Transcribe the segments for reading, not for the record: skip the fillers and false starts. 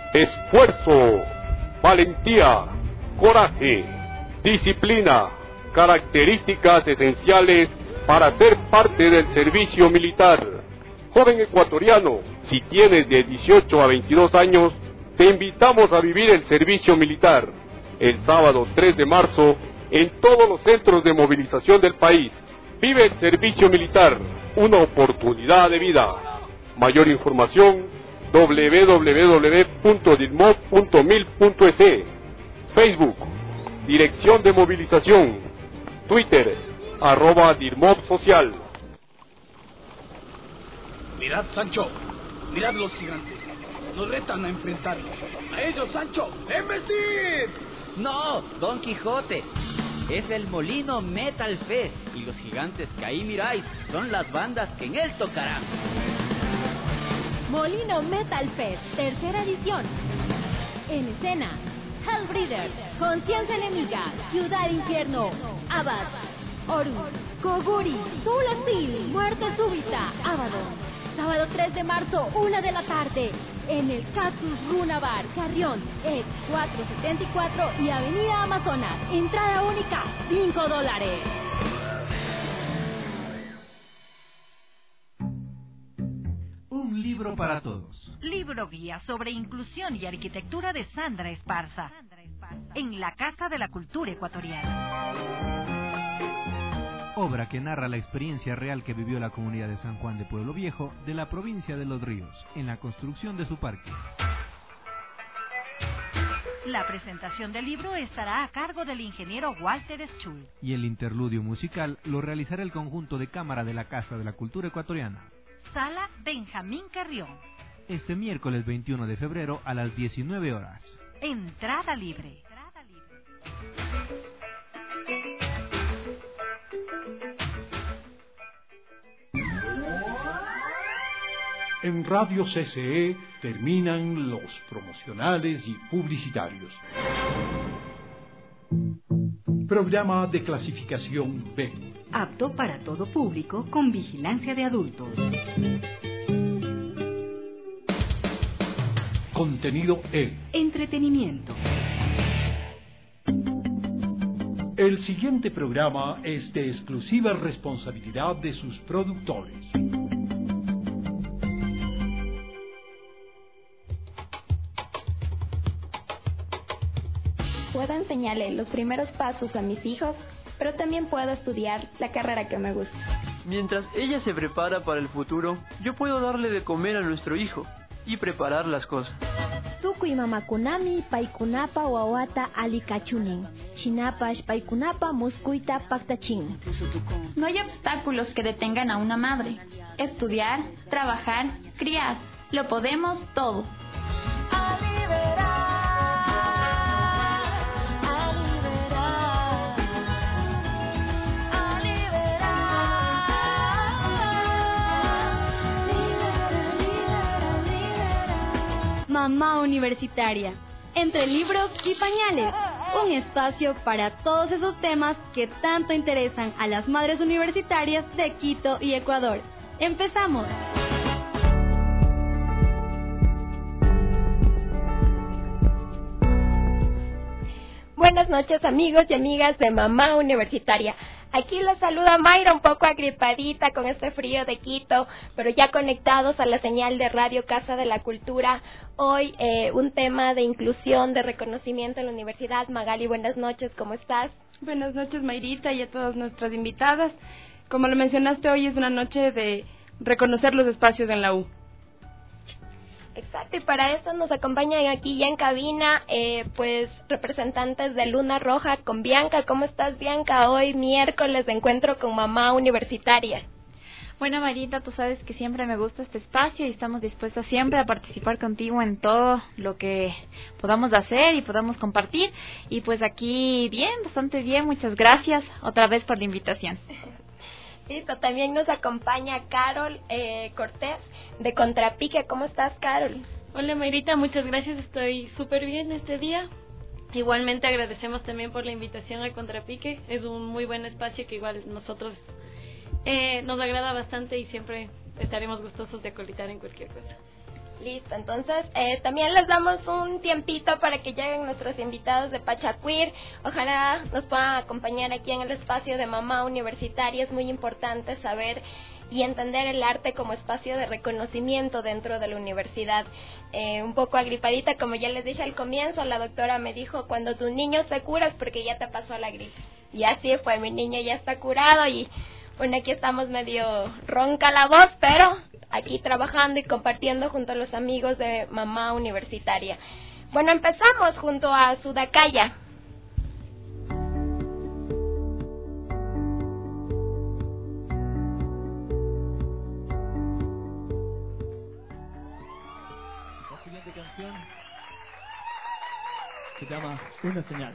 esfuerzo, valentía, coraje, disciplina, características esenciales para ser parte del servicio militar. Joven ecuatoriano, si tienes de 18 a 22 años, te invitamos a vivir el servicio militar el sábado 3 de marzo en todos los centros de movilización del país. Vive el servicio militar, una oportunidad de vida. Mayor información, www.dirmov.mil.es. Facebook, Dirección de Movilización. Twitter, @DirmovSocial. Mirad, Sancho, mirad los gigantes. Nos retan a enfrentarlos. A ellos, Sancho, ¡embestir! No, Don Quijote. Es el Molino Metal Fest y los gigantes que ahí miráis son las bandas que en él tocarán. Molino Metal Fest, tercera edición. En escena, Hellbreeder, Conciencia Enemiga, Ciudad Infierno, Abad, Horus, Koguri, Soul Steel, Muerte Súbita, Abaddon. Sábado 3 de marzo, 1 de la tarde, en el Cactus Runa Bar, Carrión, ex 474 y Avenida Amazonas. Entrada única, $5. Un libro para todos. Libro guía sobre inclusión y arquitectura de Sandra Esparza, en la Casa de la Cultura Ecuatoriana. Obra que narra la experiencia real que vivió la comunidad de San Juan de Pueblo Viejo, de la provincia de Los Ríos, en la construcción de su parque. La presentación del libro estará a cargo del ingeniero Walter Schul. Y el interludio musical lo realizará el conjunto de cámara de la Casa de la Cultura Ecuatoriana. Sala Benjamín Carrión. Este miércoles 21 de febrero a las 19 horas. Entrada libre. En Radio CCE terminan los promocionales y publicitarios. Programa de clasificación B. Apto para todo público con vigilancia de adultos. Contenido E. Entretenimiento. El siguiente programa es de exclusiva responsabilidad de sus productores. Puedo enseñarle los primeros pasos a mis hijos, pero también puedo estudiar la carrera que me gusta. Mientras ella se prepara para el futuro, yo puedo darle de comer a nuestro hijo y preparar las cosas. Tukuy mamakunami paikunapa wawata alikachunin. Shinapash paikunapa muskuita paktachin. No hay obstáculos que detengan a una madre. Estudiar, trabajar, criar. Lo podemos todo. Mamá Universitaria, entre libros y pañales, un espacio para todos esos temas que tanto interesan a las madres universitarias de Quito y Ecuador. ¡Empezamos! Buenas noches, amigos y amigas de Mamá Universitaria. Aquí les saluda Mayra, un poco agripadita con este frío de Quito, pero ya conectados a la señal de Radio Casa de la Cultura. Hoy un tema de inclusión, de reconocimiento en la universidad. Magali, buenas noches, ¿cómo estás? Buenas noches, Mayrita, y a todas nuestras invitadas. Como lo mencionaste, hoy es una noche de reconocer los espacios en la U. Exacto, y para eso nos acompañan aquí ya en cabina, pues representantes de Luna Roja con Bianca. ¿Cómo estás, Bianca? Hoy miércoles de encuentro con Mamá Universitaria. Bueno, Marita, tú sabes que siempre me gusta este espacio y estamos dispuestos siempre a participar contigo en todo lo que podamos hacer y podamos compartir. Y pues aquí bien, bastante bien, muchas gracias otra vez por la invitación. Listo, también nos acompaña Carol Cortés de Contrapique. ¿Cómo estás, Carol? Hola, Mayrita, muchas gracias, estoy súper bien este día. Igualmente agradecemos también por la invitación a Contrapique, es un muy buen espacio que igual nosotros nos agrada bastante y siempre estaremos gustosos de acolitar en cualquier cosa. Listo, entonces también les damos un tiempito para que lleguen nuestros invitados de Pachacuir. Ojalá nos puedan acompañar aquí en el espacio de Mamá Universitaria. Es muy importante saber y entender el arte como espacio de reconocimiento dentro de la universidad. Un poco agripadita, como ya les dije al comienzo, la doctora me dijo, cuando tu niño se cura es porque ya te pasó la gripe. Y así fue, mi niño ya está curado y bueno, aquí estamos medio ronca la voz, pero aquí trabajando y compartiendo junto a los amigos de Mamá Universitaria. Bueno, empezamos junto a Sudakaya. La siguiente canción se llama Una señal.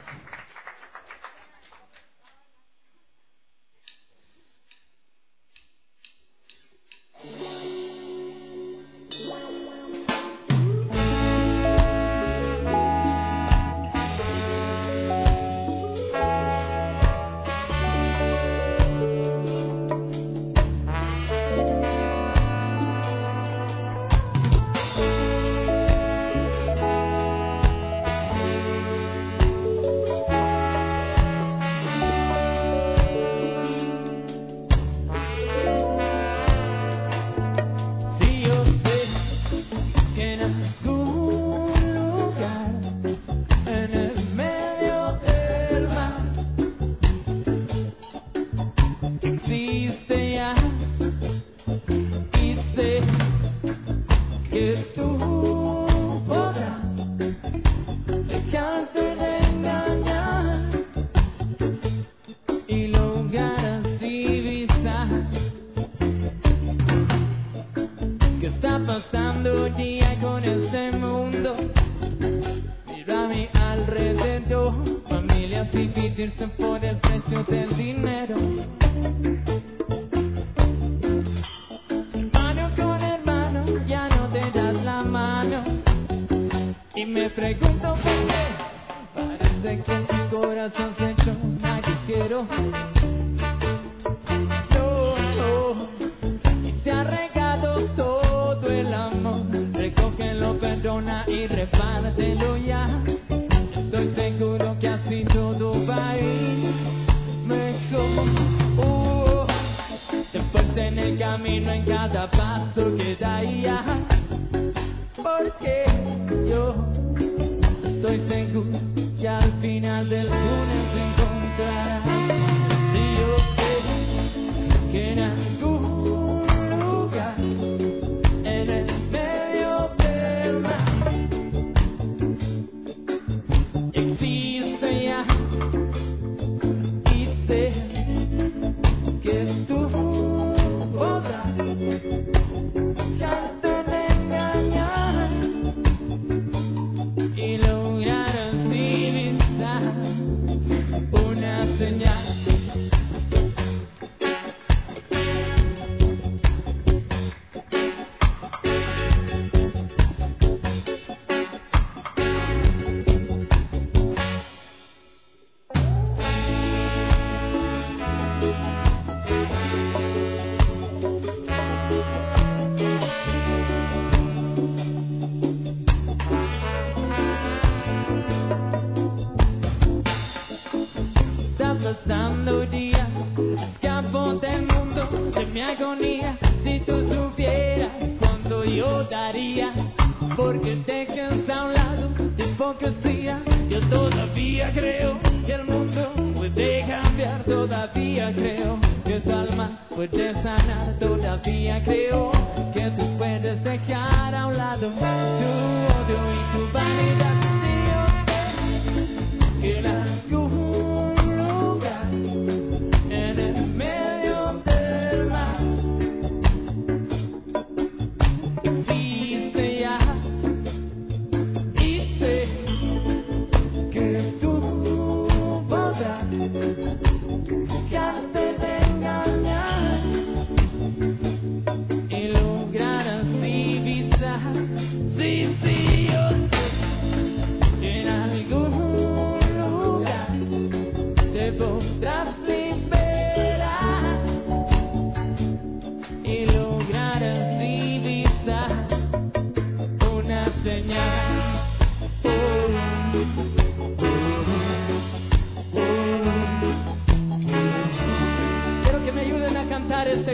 Y lo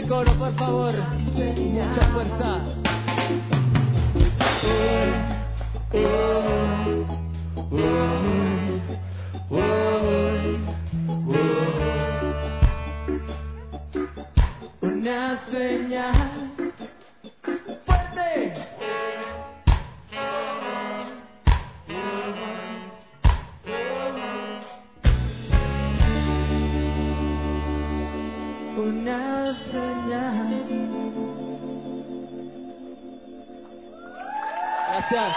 el coro, por favor. Mucha fuerza. Una señal fuerte. Una señal. Gracias.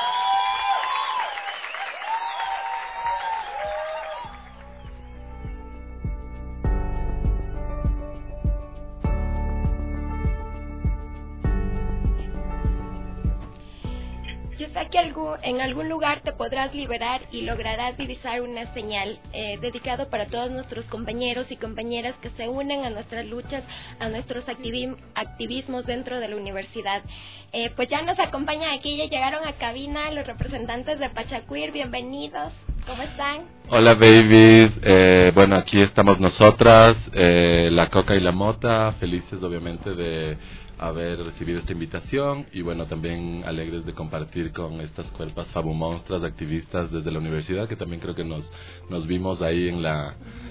Yo sé que en algún lugar te podrás liberar y lograrás divisar una señal dedicado para todos nuestros compañeros y compañeras que se unen a nuestras luchas, a nuestros activismos dentro de la universidad. Pues ya nos acompañan aquí, ya llegaron a cabina los representantes de Pachacuir, bienvenidos, ¿cómo están? Hola babies, bueno, aquí estamos nosotras, la Coca y la Mota, felices obviamente de haber recibido esta invitación y bueno, también alegres de compartir con estas cuerpas fabumonstras activistas desde la universidad, que también creo que nos vimos ahí en la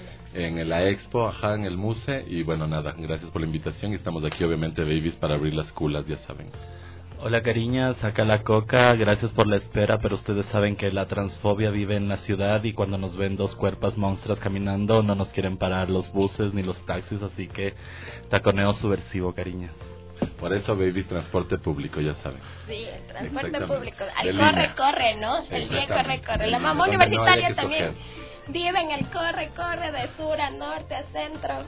expo, en el Muse, y bueno, nada, gracias por la invitación y estamos aquí obviamente babies para abrir las culas, ya saben. Hola cariñas, acá la Coca, gracias por la espera, pero ustedes saben que la transfobia vive en la ciudad y cuando nos ven dos cuerpas monstruas caminando no nos quieren parar los buses ni los taxis, así que taconeo subversivo, cariñas. Por eso babies, transporte público, ya saben. Sí, el transporte público, al corre, ¿no? El día corre. La mamá universitaria también vive en el corre de sur a norte a centro.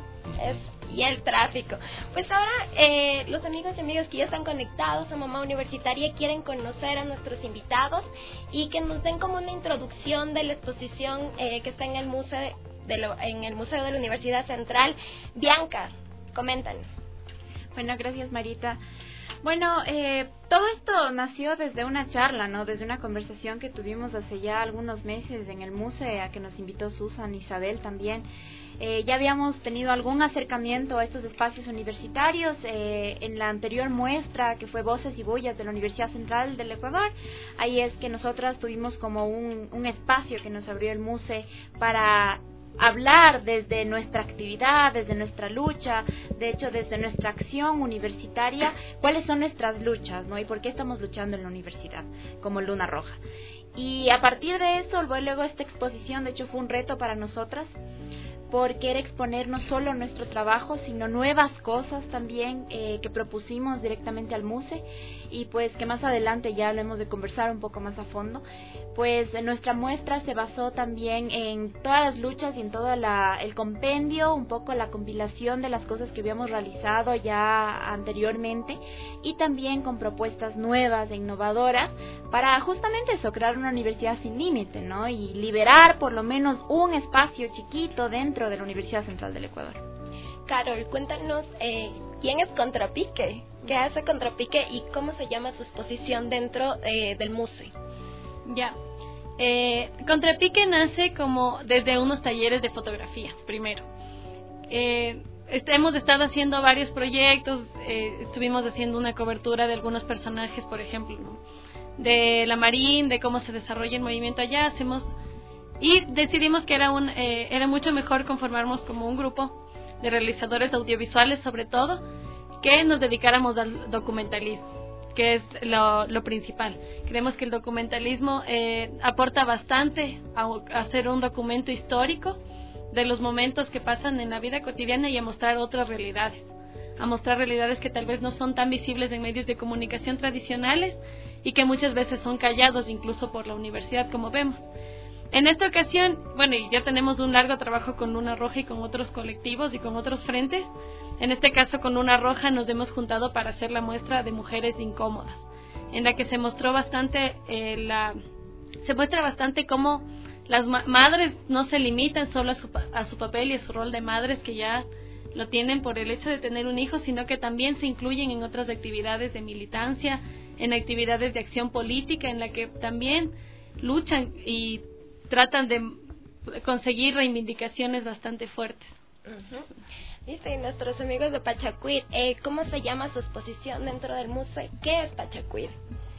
Y el tráfico. Pues ahora los amigos y amigas que ya están conectados a Mamá Universitaria quieren conocer a nuestros invitados y que nos den como una introducción de la exposición que está en el Museo de la Universidad Central. Bianca, coméntanos. Bueno, gracias Marita. Bueno, todo esto nació desde una charla, ¿no? Desde una conversación que tuvimos hace ya algunos meses en el museo, a que nos invitó Susan, Isabel también. Ya habíamos tenido algún acercamiento a estos espacios universitarios en la anterior muestra que fue Voces y Bullas de la Universidad Central del Ecuador. Ahí es que nosotras tuvimos como un espacio que nos abrió el museo para hablar desde nuestra actividad, desde nuestra lucha, de hecho desde nuestra acción universitaria, cuáles son nuestras luchas, ¿no? Y por qué estamos luchando en la universidad como Luna Roja. Y a partir de eso, luego esta exposición, de hecho fue un reto para nosotras, porque era exponer no solo nuestro trabajo, sino nuevas cosas también que propusimos directamente al MUSE, y pues que más adelante ya lo hemos de conversar un poco más a fondo. Pues nuestra muestra se basó también en todas las luchas y en todo el compendio, un poco la compilación de las cosas que habíamos realizado ya anteriormente, y también con propuestas nuevas e innovadoras para justamente eso, crear una universidad sin límite, ¿no? Y liberar por lo menos un espacio chiquito dentro de la Universidad Central del Ecuador. Carol, cuéntanos quién es Contrapique, qué hace Contrapique y cómo se llama su exposición dentro del museo. Ya, Contrapique nace como desde unos talleres de fotografía, primero. Hemos estado haciendo varios proyectos, estuvimos haciendo una cobertura de algunos personajes, por ejemplo, ¿no? De la Marín, de cómo se desarrolla el movimiento allá, y decidimos que era mucho mejor conformarnos como un grupo de realizadores audiovisuales, sobre todo, que nos dedicáramos al documentalismo, que es lo principal. Creemos que el documentalismo aporta bastante a hacer un documento histórico de los momentos que pasan en la vida cotidiana y a mostrar otras realidades, a mostrar realidades que tal vez no son tan visibles en medios de comunicación tradicionales y que muchas veces son callados incluso por la universidad, como vemos. En esta ocasión, bueno, y ya tenemos un largo trabajo con Luna Roja y con otros colectivos y con otros frentes. En este caso, con Luna Roja nos hemos juntado para hacer la muestra de Mujeres Incómodas, en la que se mostró bastante se muestra bastante cómo las madres no se limitan solo a su papel y a su rol de madres, que ya lo tienen por el hecho de tener un hijo, sino que también se incluyen en otras actividades de militancia, en actividades de acción política, en la que también luchan y tratan de conseguir reivindicaciones bastante fuertes. Dice nuestros amigos de Pachacuid, ¿cómo se llama su exposición dentro del museo? ¿Qué es Pachacuid?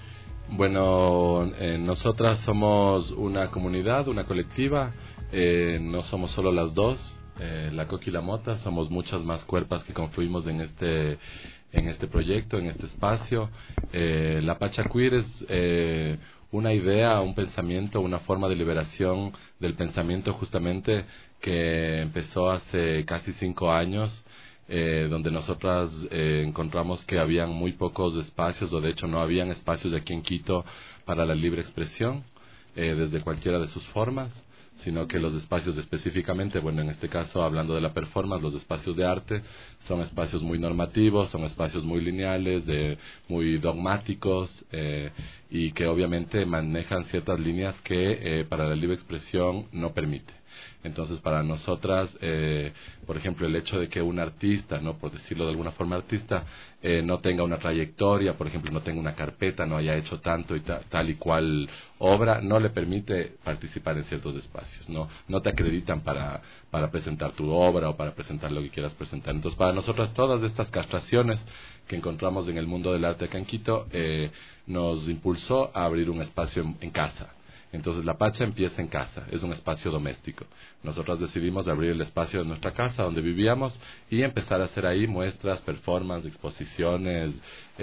Bueno, nosotras somos una comunidad, una colectiva, no somos solo las dos, la Coca y la Mota, somos muchas más cuerpas que confluimos en este proyecto, en este espacio. La Pachacuid es una idea, un pensamiento, una forma de liberación del pensamiento justamente que empezó hace casi 5 años, donde nosotras encontramos que habían muy pocos espacios, o de hecho no habían espacios aquí en Quito para la libre expresión, desde cualquiera de sus formas, sino que los espacios específicamente, bueno, en este caso hablando de la performance, los espacios de arte son espacios muy normativos, son espacios muy lineales, muy dogmáticos, y que obviamente manejan ciertas líneas que para la libre expresión no permite. Entonces, para nosotras, por ejemplo, el hecho de que un artista, no, por decirlo de alguna forma artista, no tenga una trayectoria, por ejemplo, no tenga una carpeta, no haya hecho tanto y tal y cual obra, no le permite participar en ciertos espacios, no te acreditan para presentar tu obra o para presentar lo que quieras presentar. Entonces, para nosotras, todas estas castraciones que encontramos en el mundo del arte acá en Quito nos impulsó a abrir un espacio en casa. Entonces la Pacha empieza en casa, es un espacio doméstico. Nosotros decidimos abrir el espacio de nuestra casa donde vivíamos y empezar a hacer ahí muestras, performances, exposiciones,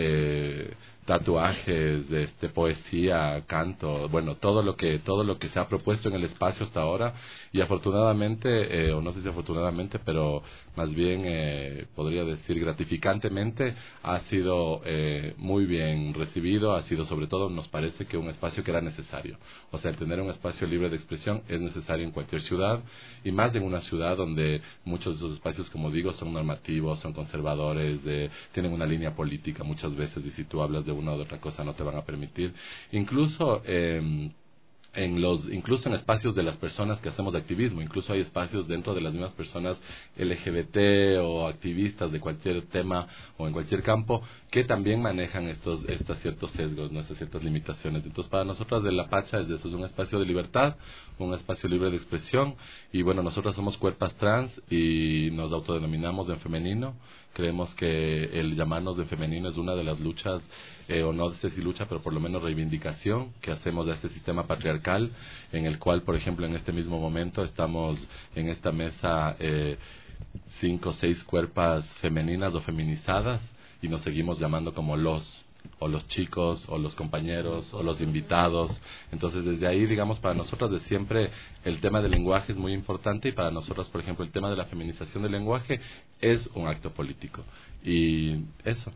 tatuajes, poesía, canto, bueno, todo lo que se ha propuesto en el espacio hasta ahora. Y afortunadamente, o no sé si afortunadamente, pero más bien podría decir gratificantemente, ha sido muy bien recibido. Ha sido, sobre todo, nos parece que un espacio que era necesario. O sea, el tener un espacio libre de expresión es necesario en cualquier ciudad, y más en una ciudad donde muchos de esos espacios, como digo, son normativos, son conservadores, tienen una línea política muchas veces, y si tú hablas de una o de otra cosa no te van a permitir. Incluso incluso en espacios de las personas que hacemos activismo, incluso hay espacios dentro de las mismas personas LGBT o activistas de cualquier tema o en cualquier campo que también manejan estos ciertos sesgos, estas ciertas limitaciones. Entonces, para nosotras de La Pacha es un espacio de libertad, un espacio libre de expresión, y bueno, nosotras somos cuerpas trans y nos autodenominamos en femenino. Creemos que el llamarnos de femenino es una de las luchas, o no sé si lucha, pero por lo menos reivindicación que hacemos de este sistema patriarcal, en el cual, por ejemplo, en este mismo momento estamos en esta mesa 5 o 6 cuerpas femeninas o feminizadas, y nos seguimos llamando como o los chicos, o los compañeros, o los invitados. Entonces, desde ahí, digamos, para nosotros de siempre el tema del lenguaje es muy importante, y para nosotros, por ejemplo, el tema de la feminización del lenguaje es un acto político. Y eso.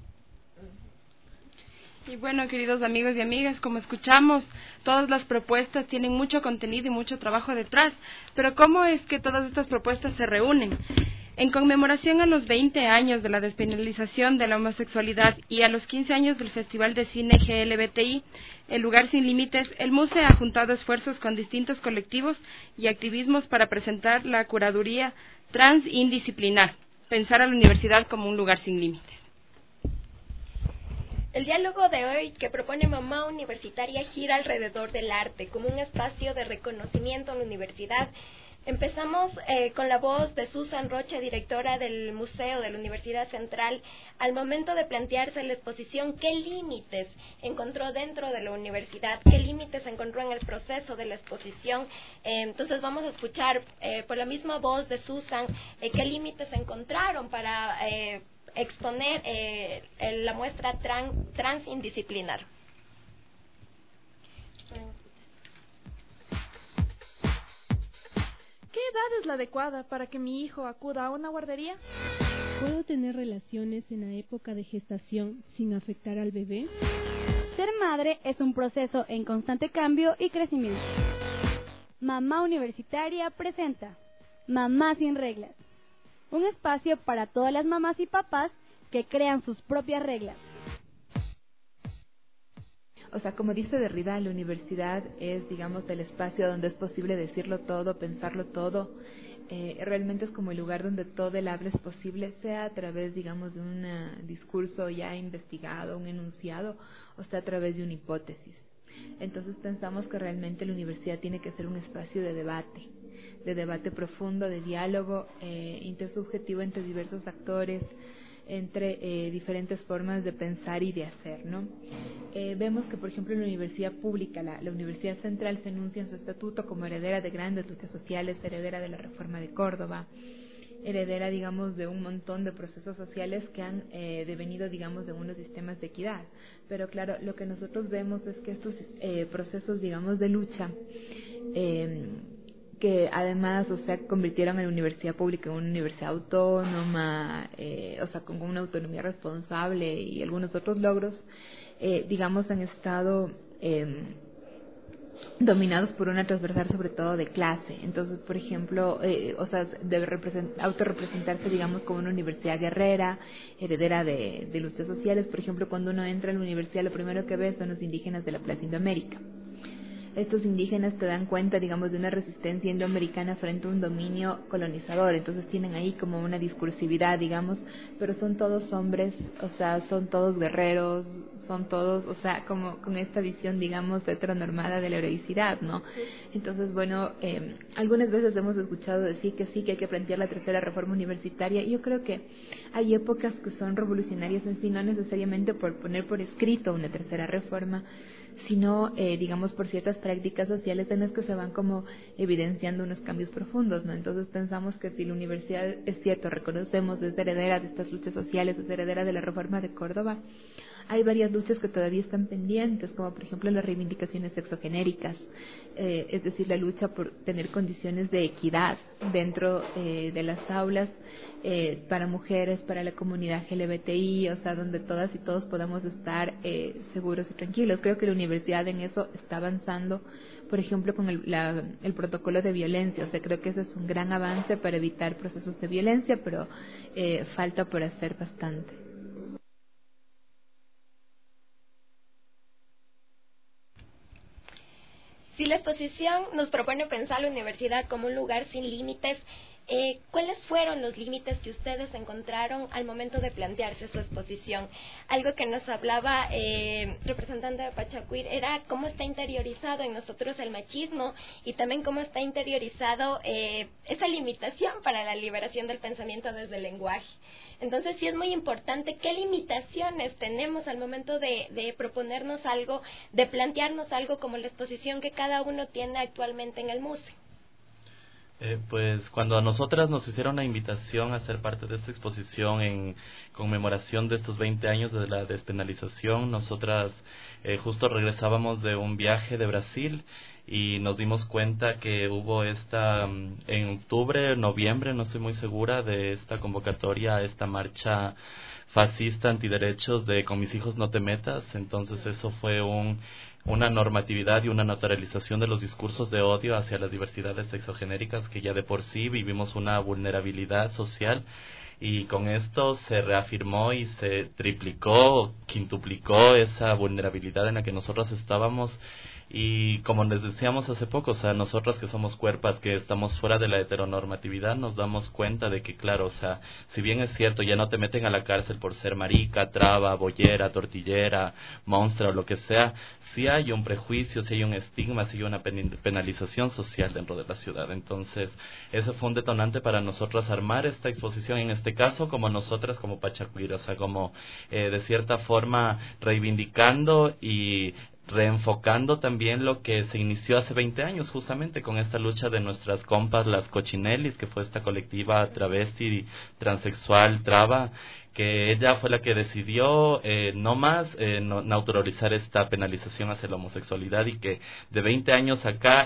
Y bueno, queridos amigos y amigas, como escuchamos, todas las propuestas tienen mucho contenido y mucho trabajo detrás, pero ¿cómo es que todas estas propuestas se reúnen? En conmemoración a los 20 años de la despenalización de la homosexualidad y a los 15 años del Festival de Cine GLBTI, El Lugar Sin Límites, el MUSE ha juntado esfuerzos con distintos colectivos y activismos para presentar la curaduría transindisciplinar, pensar a la universidad como un lugar sin límites. El diálogo de hoy que propone Mamá Universitaria gira alrededor del arte como un espacio de reconocimiento en la universidad. Empezamos con la voz de Susan Rocha, directora del Museo de la Universidad Central, al momento de plantearse la exposición, ¿qué límites encontró dentro de la universidad? ¿Qué límites encontró en el proceso de la exposición? Entonces vamos a escuchar por la misma voz de Susan qué límites encontraron para exponer la muestra transindisciplinar. ¿Qué edad es la adecuada para que mi hijo acuda a una guardería? ¿Puedo tener relaciones en la época de gestación sin afectar al bebé? Ser madre es un proceso en constante cambio y crecimiento. Mamá Universitaria presenta Mamá sin reglas, un espacio para todas las mamás y papás que crean sus propias reglas. O sea, como dice Derrida, la universidad es, digamos, el espacio donde es posible decirlo todo, pensarlo todo. Realmente es como el lugar donde todo el habla es posible, sea a través, digamos, de un discurso ya investigado, un enunciado, o sea a través de una hipótesis. Entonces pensamos que realmente la universidad tiene que ser un espacio de debate profundo, de diálogo intersubjetivo entre diversos actores, entre diferentes formas de pensar y de hacer, ¿no? Vemos que, por ejemplo, en la universidad pública, la Universidad Central se enuncia en su estatuto como heredera de grandes luchas sociales, heredera de la Reforma de Córdoba, heredera, digamos, de un montón de procesos sociales que han devenido, digamos, de unos sistemas de equidad. Pero claro, lo que nosotros vemos es que estos procesos, digamos, de lucha, que además, o sea, convirtieron a la universidad pública en una universidad autónoma, o sea, con una autonomía responsable y algunos otros logros, digamos, han estado dominados por una transversal sobre todo de clase. Entonces, por ejemplo, o sea, debe autorrepresentarse, digamos, como una universidad guerrera, heredera de luchas sociales. Por ejemplo, cuando uno entra a la universidad, lo primero que ve son los indígenas de la Plaza Indoamérica. Estos indígenas te dan cuenta, digamos, de una resistencia indoamericana frente a un dominio colonizador. Entonces tienen ahí como una discursividad, digamos, pero son todos hombres, o sea, son todos guerreros, son todos, o sea, como con esta visión, digamos, heteronormada de la heroicidad, ¿no? Entonces, bueno, algunas veces hemos escuchado decir que sí, que hay que plantear la tercera reforma universitaria, y yo creo que hay épocas que son revolucionarias en sí, no necesariamente por poner por escrito una tercera reforma, sino, digamos, por ciertas prácticas sociales en las que se van como evidenciando unos cambios profundos, ¿no? Entonces pensamos que si la universidad, es cierto, reconocemos, es heredera de estas luchas sociales, es heredera de la Reforma de Córdoba, hay varias luchas que todavía están pendientes, como por ejemplo las reivindicaciones sexogenéricas, es decir, la lucha por tener condiciones de equidad dentro de las aulas para mujeres, para la comunidad LGBTI, o sea, donde todas y todos podamos estar seguros y tranquilos. Creo que la universidad en eso está avanzando, por ejemplo, con el protocolo de violencia. O sea, creo que ese es un gran avance para evitar procesos de violencia, pero falta por hacer bastante. Si la exposición nos propone pensar la universidad como un lugar sin límites, ¿cuáles fueron los límites que ustedes encontraron al momento de plantearse su exposición? Algo que nos hablaba representante de Pachacuir era cómo está interiorizado en nosotros el machismo y también cómo está interiorizado esa limitación para la liberación del pensamiento desde el lenguaje. Entonces sí es muy importante qué limitaciones tenemos al momento de proponernos algo, de plantearnos algo como la exposición que cada uno tiene actualmente en el museo. Pues cuando a nosotras nos hicieron la invitación a ser parte de esta exposición en conmemoración de estos 20 años de la despenalización, nosotras justo regresábamos de un viaje de Brasil y nos dimos cuenta que hubo en octubre, noviembre, no estoy muy segura, de esta convocatoria a esta marcha fascista antiderechos de Con mis hijos no te metas. Entonces eso fue una normatividad y una naturalización de los discursos de odio hacia las diversidades sexogenéricas, que ya de por sí vivimos una vulnerabilidad social, y con esto se reafirmó y se triplicó, quintuplicó esa vulnerabilidad en la que nosotros estábamos. Y como les decíamos hace poco, o sea, nosotras que somos cuerpas, que estamos fuera de la heteronormatividad, nos damos cuenta de que, claro, o sea, si bien es cierto, ya no te meten a la cárcel por ser marica, traba, boyera, tortillera, monstrua o lo que sea, sí hay un prejuicio, sí hay un estigma, sí hay una penalización social dentro de la ciudad. Entonces, eso fue un detonante para nosotras armar esta exposición, en este caso, como nosotras, como Pachacuir, o sea, como de cierta forma reivindicando y reenfocando también lo que se inició hace 20 años, justamente con esta lucha de nuestras compas, las Cochinellis, que fue esta colectiva travesti, transexual, traba, que ella fue la que decidió no más naturalizar esta penalización hacia la homosexualidad, y que de 20 años acá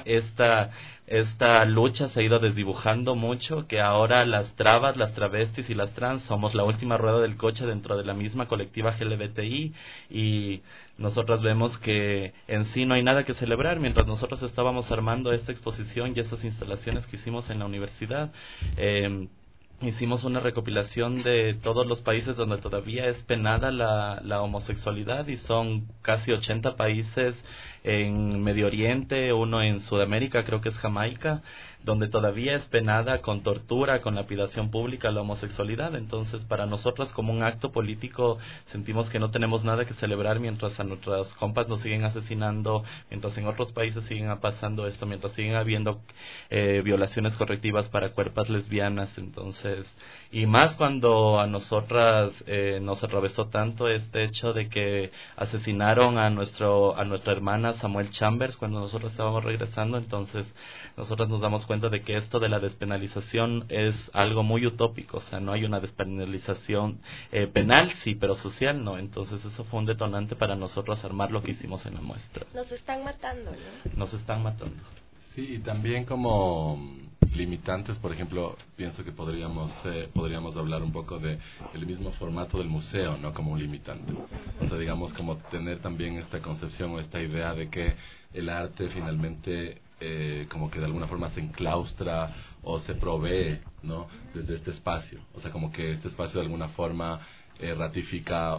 esta lucha se ha ido desdibujando mucho, que ahora las trabas, las travestis y las trans somos la última rueda del coche dentro de la misma colectiva LGBTI, y nosotros vemos que en sí no hay nada que celebrar. Mientras nosotros estábamos armando esta exposición y estas instalaciones que hicimos en la universidad, hicimos una recopilación de todos los países donde todavía es penada la homosexualidad, y son casi 80 países en Medio Oriente, uno en Sudamérica, creo que es Jamaica, donde todavía es penada con tortura, con lapidación pública la homosexualidad. Entonces, para nosotras, como un acto político, sentimos que no tenemos nada que celebrar mientras a nuestras compas nos siguen asesinando, mientras en otros países siguen pasando esto, mientras siguen habiendo violaciones correctivas para cuerpas lesbianas. Entonces, y más cuando a nosotras nos atravesó tanto este hecho de que asesinaron a nuestra hermana Samuel Chambers cuando nosotros estábamos regresando. Entonces, nosotros nos damos cuenta de que esto de la despenalización es algo muy utópico. O sea, no hay una despenalización penal, sí, pero social no. Entonces, eso fue un detonante para nosotros armar lo que hicimos en la muestra. Nos están matando, ¿no? Nos están matando. Sí, y también como limitantes, por ejemplo, pienso que podríamos hablar un poco de el mismo formato del museo, ¿no? Como un limitante. O sea, digamos, como tener también esta concepción o esta idea de que el arte finalmente como que de alguna forma se enclaustra o se provee, ¿no? Desde este espacio. O sea, como que este espacio de alguna forma ratifica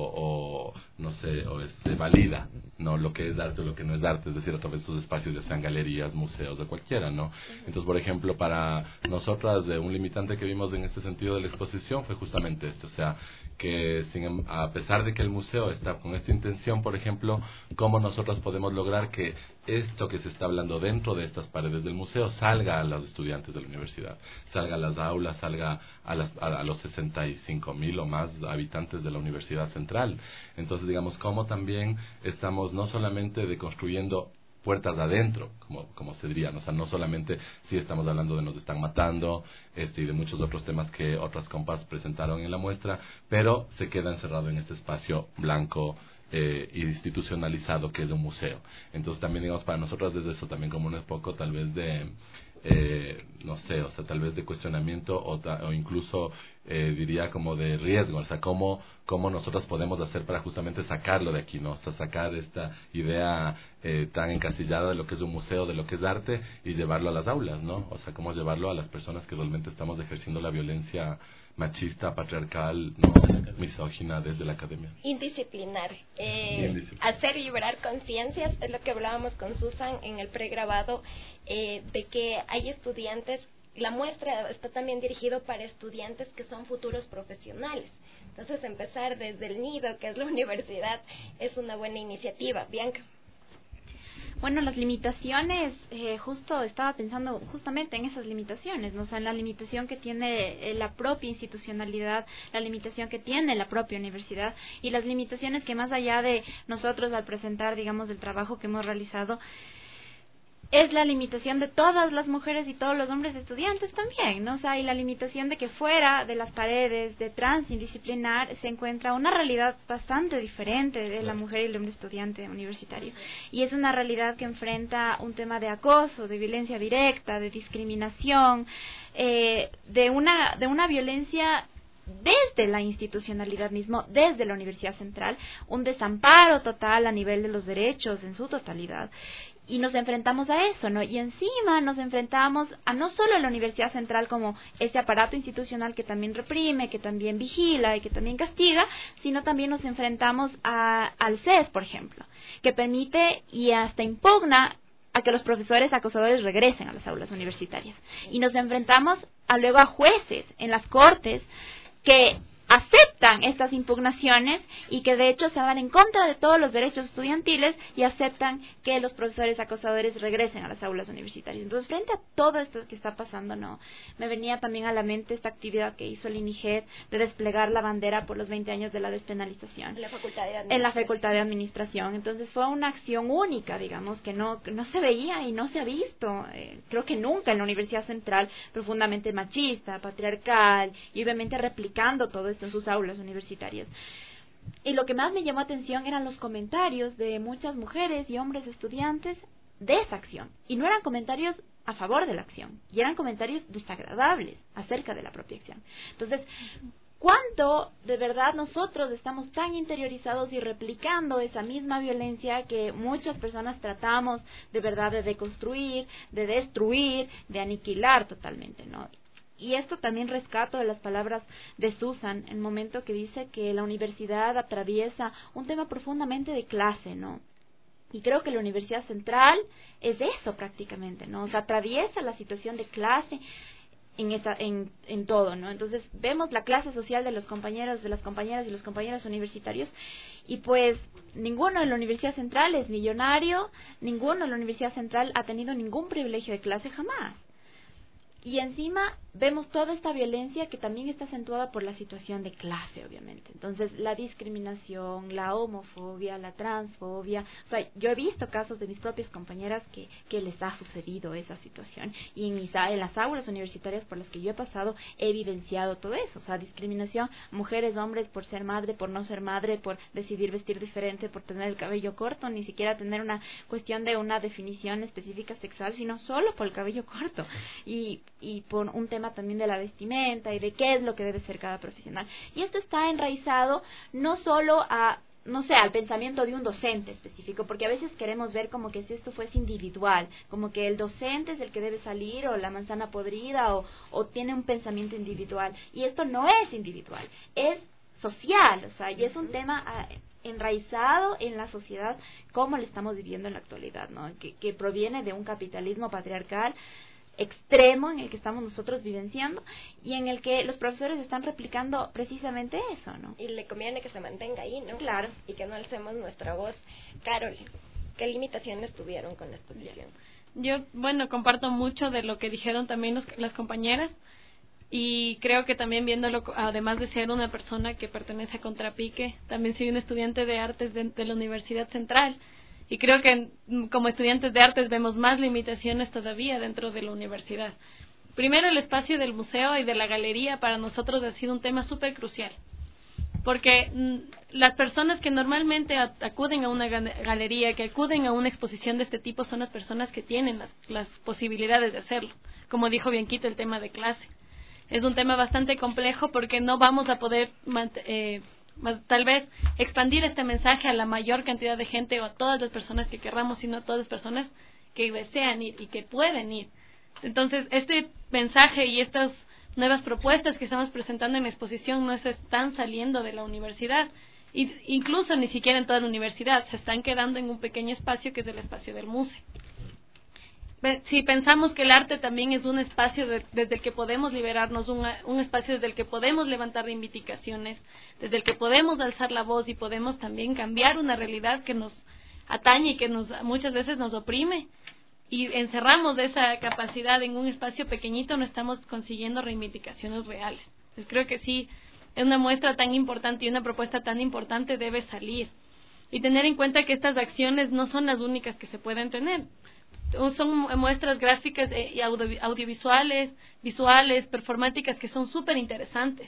o no sé, o valida, ¿no? Lo que es arte o lo que no es arte, es decir, a través de esos espacios, ya sean galerías, museos, de cualquiera, ¿no? Entonces, por ejemplo, para nosotras, de un limitante que vimos en este sentido de la exposición fue justamente este, o sea, que a pesar de que el museo está con esta intención, por ejemplo, cómo nosotros podemos lograr que esto que se está hablando dentro de estas paredes del museo salga a los estudiantes de la universidad, salga a las aulas, salga a los 65,000 o más habitantes de la Universidad Central. Entonces, digamos, cómo también estamos no solamente deconstruyendo puertas adentro, como se diría, ¿no? O sea, no solamente si estamos hablando de nos están matando, y de muchos otros temas que otras compas presentaron en la muestra, pero se queda encerrado en este espacio blanco y institucionalizado que es un museo. Entonces también, digamos, para nosotros desde eso también como un poco tal vez de no sé, o sea, tal vez de cuestionamiento o incluso diría como de riesgo, o sea, cómo nosotros podemos hacer para justamente sacarlo de aquí, ¿no? O sea, sacar esta idea tan encasillada de lo que es un museo, de lo que es arte, y llevarlo a las aulas, ¿no? O sea, cómo llevarlo a las personas que realmente estamos ejerciendo la violencia machista, patriarcal, ¿no? Misógina desde la academia. Indisciplinar. Hacer vibrar conciencias, es lo que hablábamos con Susan en el pregrabado, de que hay estudiantes, la muestra está también dirigido para estudiantes que son futuros profesionales. Entonces, empezar desde el nido, que es la universidad, es una buena iniciativa. Bianca. Bueno, las limitaciones, justo estaba pensando justamente en esas limitaciones, ¿no? O sea, en la limitación que tiene la propia institucionalidad, la limitación que tiene la propia universidad, y las limitaciones que más allá de nosotros al presentar, digamos, el trabajo que hemos realizado, es la limitación de todas las mujeres y todos los hombres estudiantes también, ¿no? O sea, y la limitación de que fuera de las paredes, detrás, indisciplinar, se encuentra una realidad bastante diferente de la mujer y el hombre estudiante universitario. Y es una realidad que enfrenta un tema de acoso, de violencia directa, de discriminación, de una violencia desde la institucionalidad mismo, desde la Universidad Central, un desamparo total a nivel de los derechos en su totalidad. Y nos enfrentamos a eso, ¿no? Y encima nos enfrentamos a no solo a la Universidad Central como este aparato institucional que también reprime, que también vigila y que también castiga, sino también nos enfrentamos al CES, por ejemplo, que permite y hasta impugna a que los profesores acosadores regresen a las aulas universitarias. Y nos enfrentamos luego a jueces en las cortes que aceptan estas impugnaciones y que de hecho se van en contra de todos los derechos estudiantiles y aceptan que los profesores acosadores regresen a las aulas universitarias. Entonces, frente a todo esto que está pasando, no, me venía también a la mente esta actividad que hizo el INIGED de desplegar la bandera por los 20 años de la despenalización en la Facultad de Administración. Entonces fue una acción única, digamos, que no se veía y no se ha visto, creo que nunca en la Universidad Central, profundamente machista, patriarcal y obviamente replicando todo esto en sus aulas universitarias. Y lo que más me llamó atención eran los comentarios de muchas mujeres y hombres estudiantes de esa acción. Y no eran comentarios a favor de la acción, y eran comentarios desagradables acerca de la propia acción. Entonces, ¿cuánto de verdad nosotros estamos tan interiorizados y replicando esa misma violencia que muchas personas tratamos de verdad de deconstruir, de destruir, de aniquilar totalmente, ¿no? Y esto también rescato de las palabras de Susan, en el momento que dice que la universidad atraviesa un tema profundamente de clase, ¿no? Y creo que la Universidad Central es eso prácticamente, ¿no? O sea, atraviesa la situación de clase en todo, ¿no? Entonces vemos la clase social de los compañeros, de las compañeras y los compañeros universitarios, y pues ninguno en la Universidad Central es millonario, ninguno en la Universidad Central ha tenido ningún privilegio de clase jamás. Y encima vemos toda esta violencia que también está acentuada por la situación de clase, obviamente. Entonces, la discriminación, la homofobia, la transfobia. O sea, yo he visto casos de mis propias compañeras que les ha sucedido esa situación. Y en las aulas universitarias por las que yo he pasado, he vivenciado todo eso. O sea, discriminación, mujeres, hombres, por ser madre, por no ser madre, por decidir vestir diferente, por tener el cabello corto, ni siquiera tener una cuestión de una definición específica sexual, sino solo por el cabello corto. Y por un tema también de la vestimenta y de qué es lo que debe ser cada profesional. Y esto está enraizado no solo al pensamiento de un docente específico, porque a veces queremos ver como que si esto fuese individual, como que el docente es el que debe salir, o la manzana podrida, o tiene un pensamiento individual. Y esto no es individual, es social, o sea, y es un tema enraizado en la sociedad como lo estamos viviendo en la actualidad, ¿no? Que proviene de un capitalismo patriarcal extremo en el que estamos nosotros vivenciando y en el que los profesores están replicando precisamente eso, ¿no? Y le conviene que se mantenga ahí, ¿no? Claro. Y que no alcemos nuestra voz. Carol, ¿qué limitaciones tuvieron con la exposición? Yo, comparto mucho de lo que dijeron también las compañeras, y creo que también viéndolo, además de ser una persona que pertenece a Contrapique, también soy un estudiante de artes de la Universidad Central. Y creo que como estudiantes de artes vemos más limitaciones todavía dentro de la universidad. Primero, el espacio del museo y de la galería para nosotros ha sido un tema súper crucial. Porque las personas que normalmente acuden a una galería, que acuden a una exposición de este tipo, son las personas que tienen las posibilidades de hacerlo. Como dijo Bianquito, el tema de clase. Es un tema bastante complejo porque no vamos a poder tal vez expandir este mensaje a la mayor cantidad de gente o a todas las personas que querramos, sino a todas las personas que desean ir y que pueden ir. Entonces, este mensaje y estas nuevas propuestas que estamos presentando en la exposición no se están saliendo de la universidad, incluso ni siquiera en toda la universidad, se están quedando en un pequeño espacio que es el espacio del museo. Si pensamos que el arte también es un espacio desde el que podemos liberarnos, un espacio desde el que podemos levantar reivindicaciones, desde el que podemos alzar la voz y podemos también cambiar una realidad que nos atañe y que muchas veces nos oprime, y encerramos esa capacidad en un espacio pequeñito, no estamos consiguiendo reivindicaciones reales. Entonces creo que sí, es una muestra tan importante y una propuesta tan importante debe salir. Y tener en cuenta que estas acciones no son las únicas que se pueden tener. Son muestras gráficas y audiovisuales, visuales, performáticas que son súper interesantes,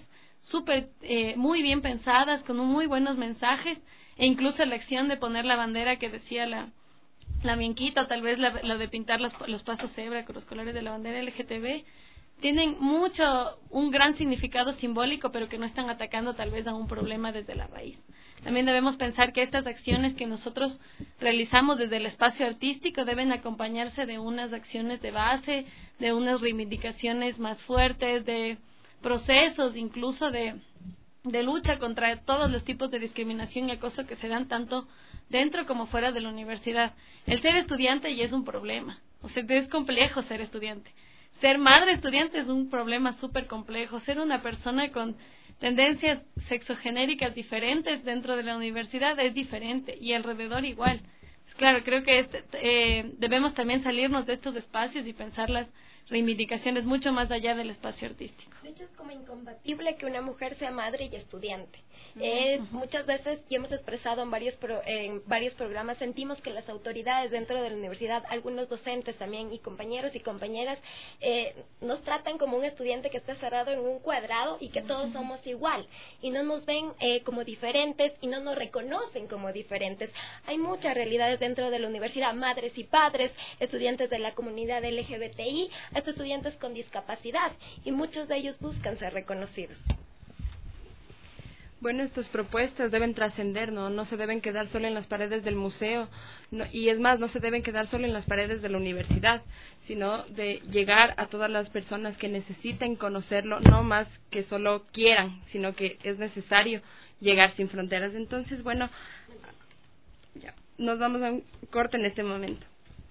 muy bien pensadas, con muy buenos mensajes, e incluso la acción de poner la bandera que decía la Bianquita, o tal vez la de pintar los pasos cebra con los colores de la bandera LGTB, tienen un gran significado simbólico, pero que no están atacando tal vez a un problema desde la raíz. También debemos pensar que estas acciones que nosotros realizamos desde el espacio artístico deben acompañarse de unas acciones de base, de unas reivindicaciones más fuertes, de procesos incluso de lucha contra todos los tipos de discriminación y acoso que se dan tanto dentro como fuera de la universidad. El ser estudiante ya es un problema, o sea, es complejo ser estudiante. Ser madre estudiante es un problema súper complejo. Ser una persona con tendencias sexogenéricas diferentes dentro de la universidad es diferente, y alrededor igual. Claro, creo que debemos también salirnos de estos espacios y pensar las reivindicaciones mucho más allá del espacio artístico. De hecho, es como incompatible que una mujer sea madre y estudiante. Muchas veces, y hemos expresado en varios programas, sentimos que las autoridades dentro de la universidad, algunos docentes también y compañeros y compañeras, nos tratan como un estudiante que está cerrado en un cuadrado y que todos somos igual, y no nos ven como diferentes y no nos reconocen como diferentes. Hay muchas realidades dentro de la universidad, madres y padres, estudiantes de la comunidad LGBTI, hasta estudiantes con discapacidad, y muchos de ellos buscan ser reconocidos. Bueno, estas propuestas deben trascender, no se deben quedar solo en las paredes del museo, y es más, no se deben quedar solo en las paredes de la universidad, sino de llegar a todas las personas que necesiten conocerlo, no más que solo quieran, sino que es necesario llegar sin fronteras. Entonces, bueno, ya, nos vamos a un corte en este momento.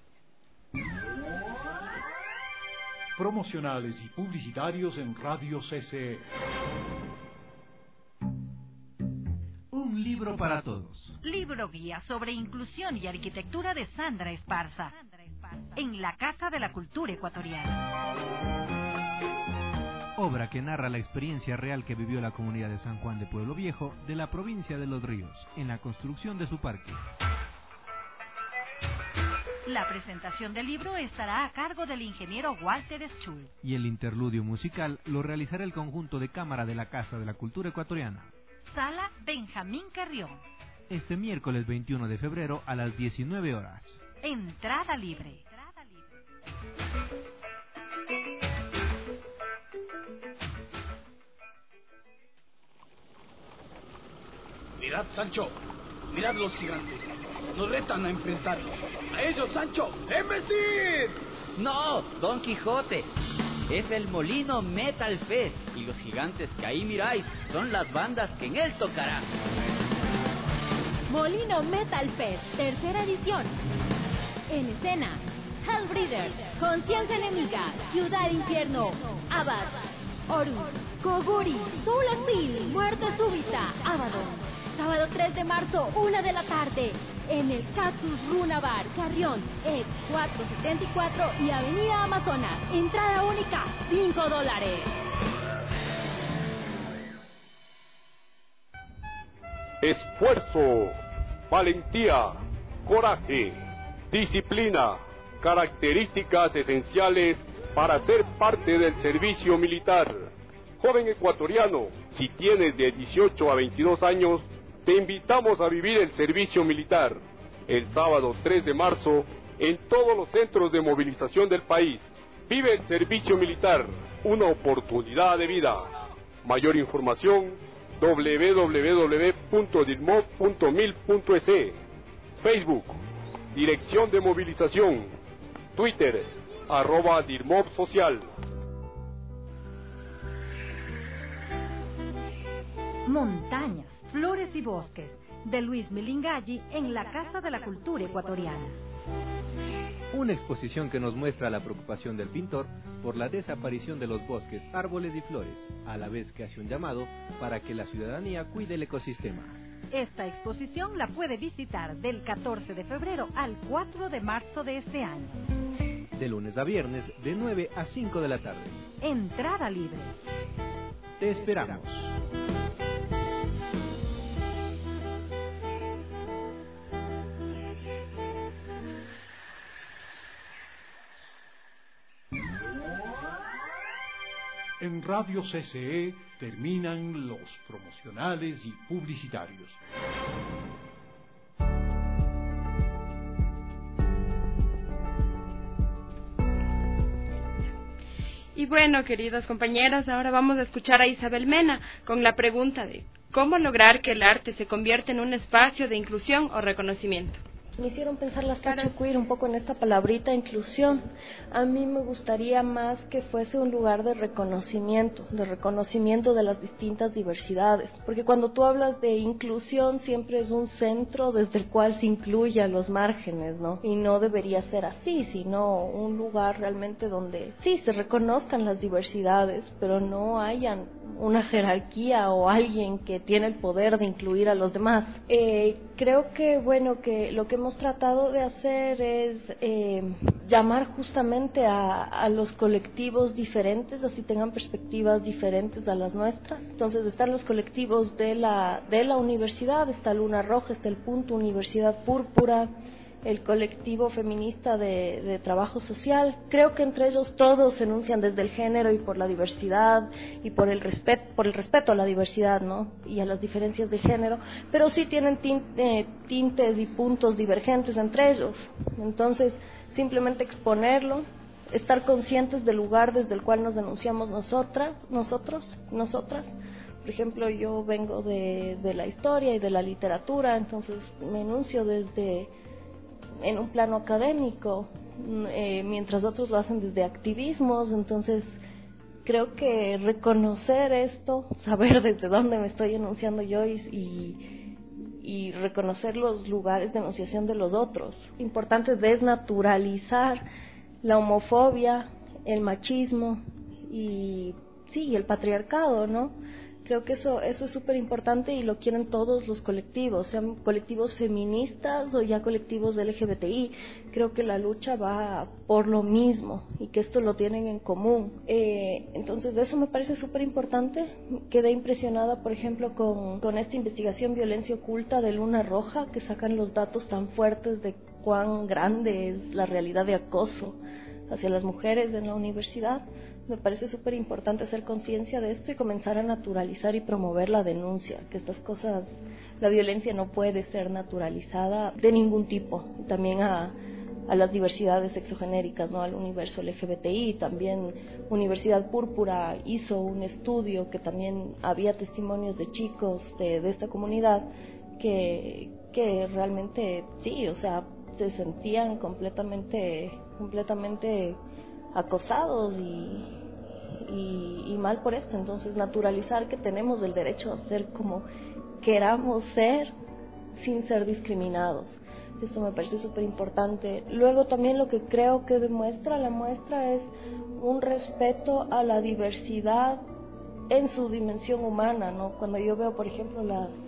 Promocionales y publicitarios en Radio CCE. Un libro para todos. Libro guía sobre inclusión y arquitectura de Sandra Esparza. En la Casa de la Cultura Ecuatoriana. Obra que narra la experiencia real que vivió la comunidad de San Juan de Pueblo Viejo, de la provincia de Los Ríos, en la construcción de su parque. La presentación del libro estará a cargo del ingeniero Walter Schul. Y el interludio musical lo realizará el conjunto de cámara de la Casa de la Cultura Ecuatoriana. Sala Benjamín Carrión. Este miércoles 21 de febrero a las 19 horas. Entrada libre. Mirad, Sancho. Mirad los gigantes. Nos retan a enfrentarlos. ¡A ellos, Sancho! ¡Embestir! ¡No! Don Quijote. Es el Molino Metal Fest. Y los gigantes que ahí miráis son las bandas que en él tocarán. Molino Metal Fest, tercera edición. En escena, Hellbreeder, Conciencia Enemiga, Ciudad Infierno, Abad, Horus, Koguri, Soul Steel, Muerte Súbita, Abaddon. Sábado 3 de marzo, 1 de la tarde, en el Cactus Runa Bar, Carrión, Ex 474 y Avenida Amazonas. Entrada única, $5. Esfuerzo, valentía, coraje, disciplina, características esenciales para ser parte del servicio militar. Joven ecuatoriano, si tienes de 18 a 22 años, te invitamos a vivir el servicio militar. El sábado 3 de marzo, en todos los centros de movilización del país, vive el servicio militar, una oportunidad de vida. Mayor información, www.dirmov.mil.es. Facebook, Dirección de Movilización. Twitter, @DirmovSocial. Montañas, flores y bosques, de Luis Melingalli en la Casa de la Cultura Ecuatoriana. Una exposición que nos muestra la preocupación del pintor por la desaparición de los bosques, árboles y flores, a la vez que hace un llamado para que la ciudadanía cuide el ecosistema. Esta exposición la puede visitar del 14 de febrero al 4 de marzo de este año. De lunes a viernes, de 9 a 5 de la tarde. Entrada libre. Te esperamos. En Radio CCE terminan los promocionales y publicitarios. Y bueno, queridos compañeros, ahora vamos a escuchar a Isabel Mena con la pregunta de ¿cómo lograr que el arte se convierta en un espacio de inclusión o reconocimiento? Me hicieron pensar las Cacho Queer un poco en esta palabrita inclusión. A mí me gustaría más que fuese un lugar de reconocimiento de las distintas diversidades, porque cuando tú hablas de inclusión siempre es un centro desde el cual se incluye a los márgenes, ¿no? Y no debería ser así, sino un lugar realmente donde sí se reconozcan las diversidades, pero no hayan una jerarquía o alguien que tiene el poder de incluir a los demás. Creo que, bueno, que lo que hemos tratado de hacer es llamar justamente a los colectivos diferentes, así tengan perspectivas diferentes a las nuestras. Entonces están los colectivos de la universidad, está Luna Roja, está el Punto Universidad Púrpura, el colectivo feminista de trabajo social. Creo que entre ellos todos se enuncian desde el género y por la diversidad y por el respeto a la diversidad, ¿no? Y a las diferencias de género, pero sí tienen tintes y puntos divergentes entre ellos. Entonces, simplemente exponerlo, estar conscientes del lugar desde el cual nos denunciamos nosotras, Por ejemplo, yo vengo de la historia y de la literatura, entonces me enuncio en un plano académico, mientras otros lo hacen desde activismos. Entonces creo que reconocer esto, saber desde dónde me estoy enunciando yo y reconocer los lugares de enunciación de los otros. Importante desnaturalizar la homofobia, el machismo y sí, el patriarcado, ¿no? Creo que eso es súper importante y lo quieren todos los colectivos, sean colectivos feministas o ya colectivos LGBTI. Creo que la lucha va por lo mismo y que esto lo tienen en común. Entonces eso me parece súper importante. Quedé impresionada, por ejemplo, con esta investigación Violencia Oculta de Luna Roja, que sacan los datos tan fuertes de cuán grande es la realidad de acoso hacia las mujeres en la universidad. Me parece súper importante hacer conciencia de esto y comenzar a naturalizar y promover la denuncia, que estas cosas, la violencia no puede ser naturalizada de ningún tipo. También a las diversidades sexogenéricas, ¿no? Al universo LGBTI. También Universidad Púrpura hizo un estudio que también había testimonios de chicos de esta comunidad que realmente sí, o sea, se sentían completamente acosados y mal por esto. Entonces naturalizar que tenemos el derecho a ser como queramos ser sin ser discriminados, esto me parece súper importante. Luego también lo que creo que demuestra la muestra es un respeto a la diversidad en su dimensión humana, ¿no? Cuando yo veo, por ejemplo,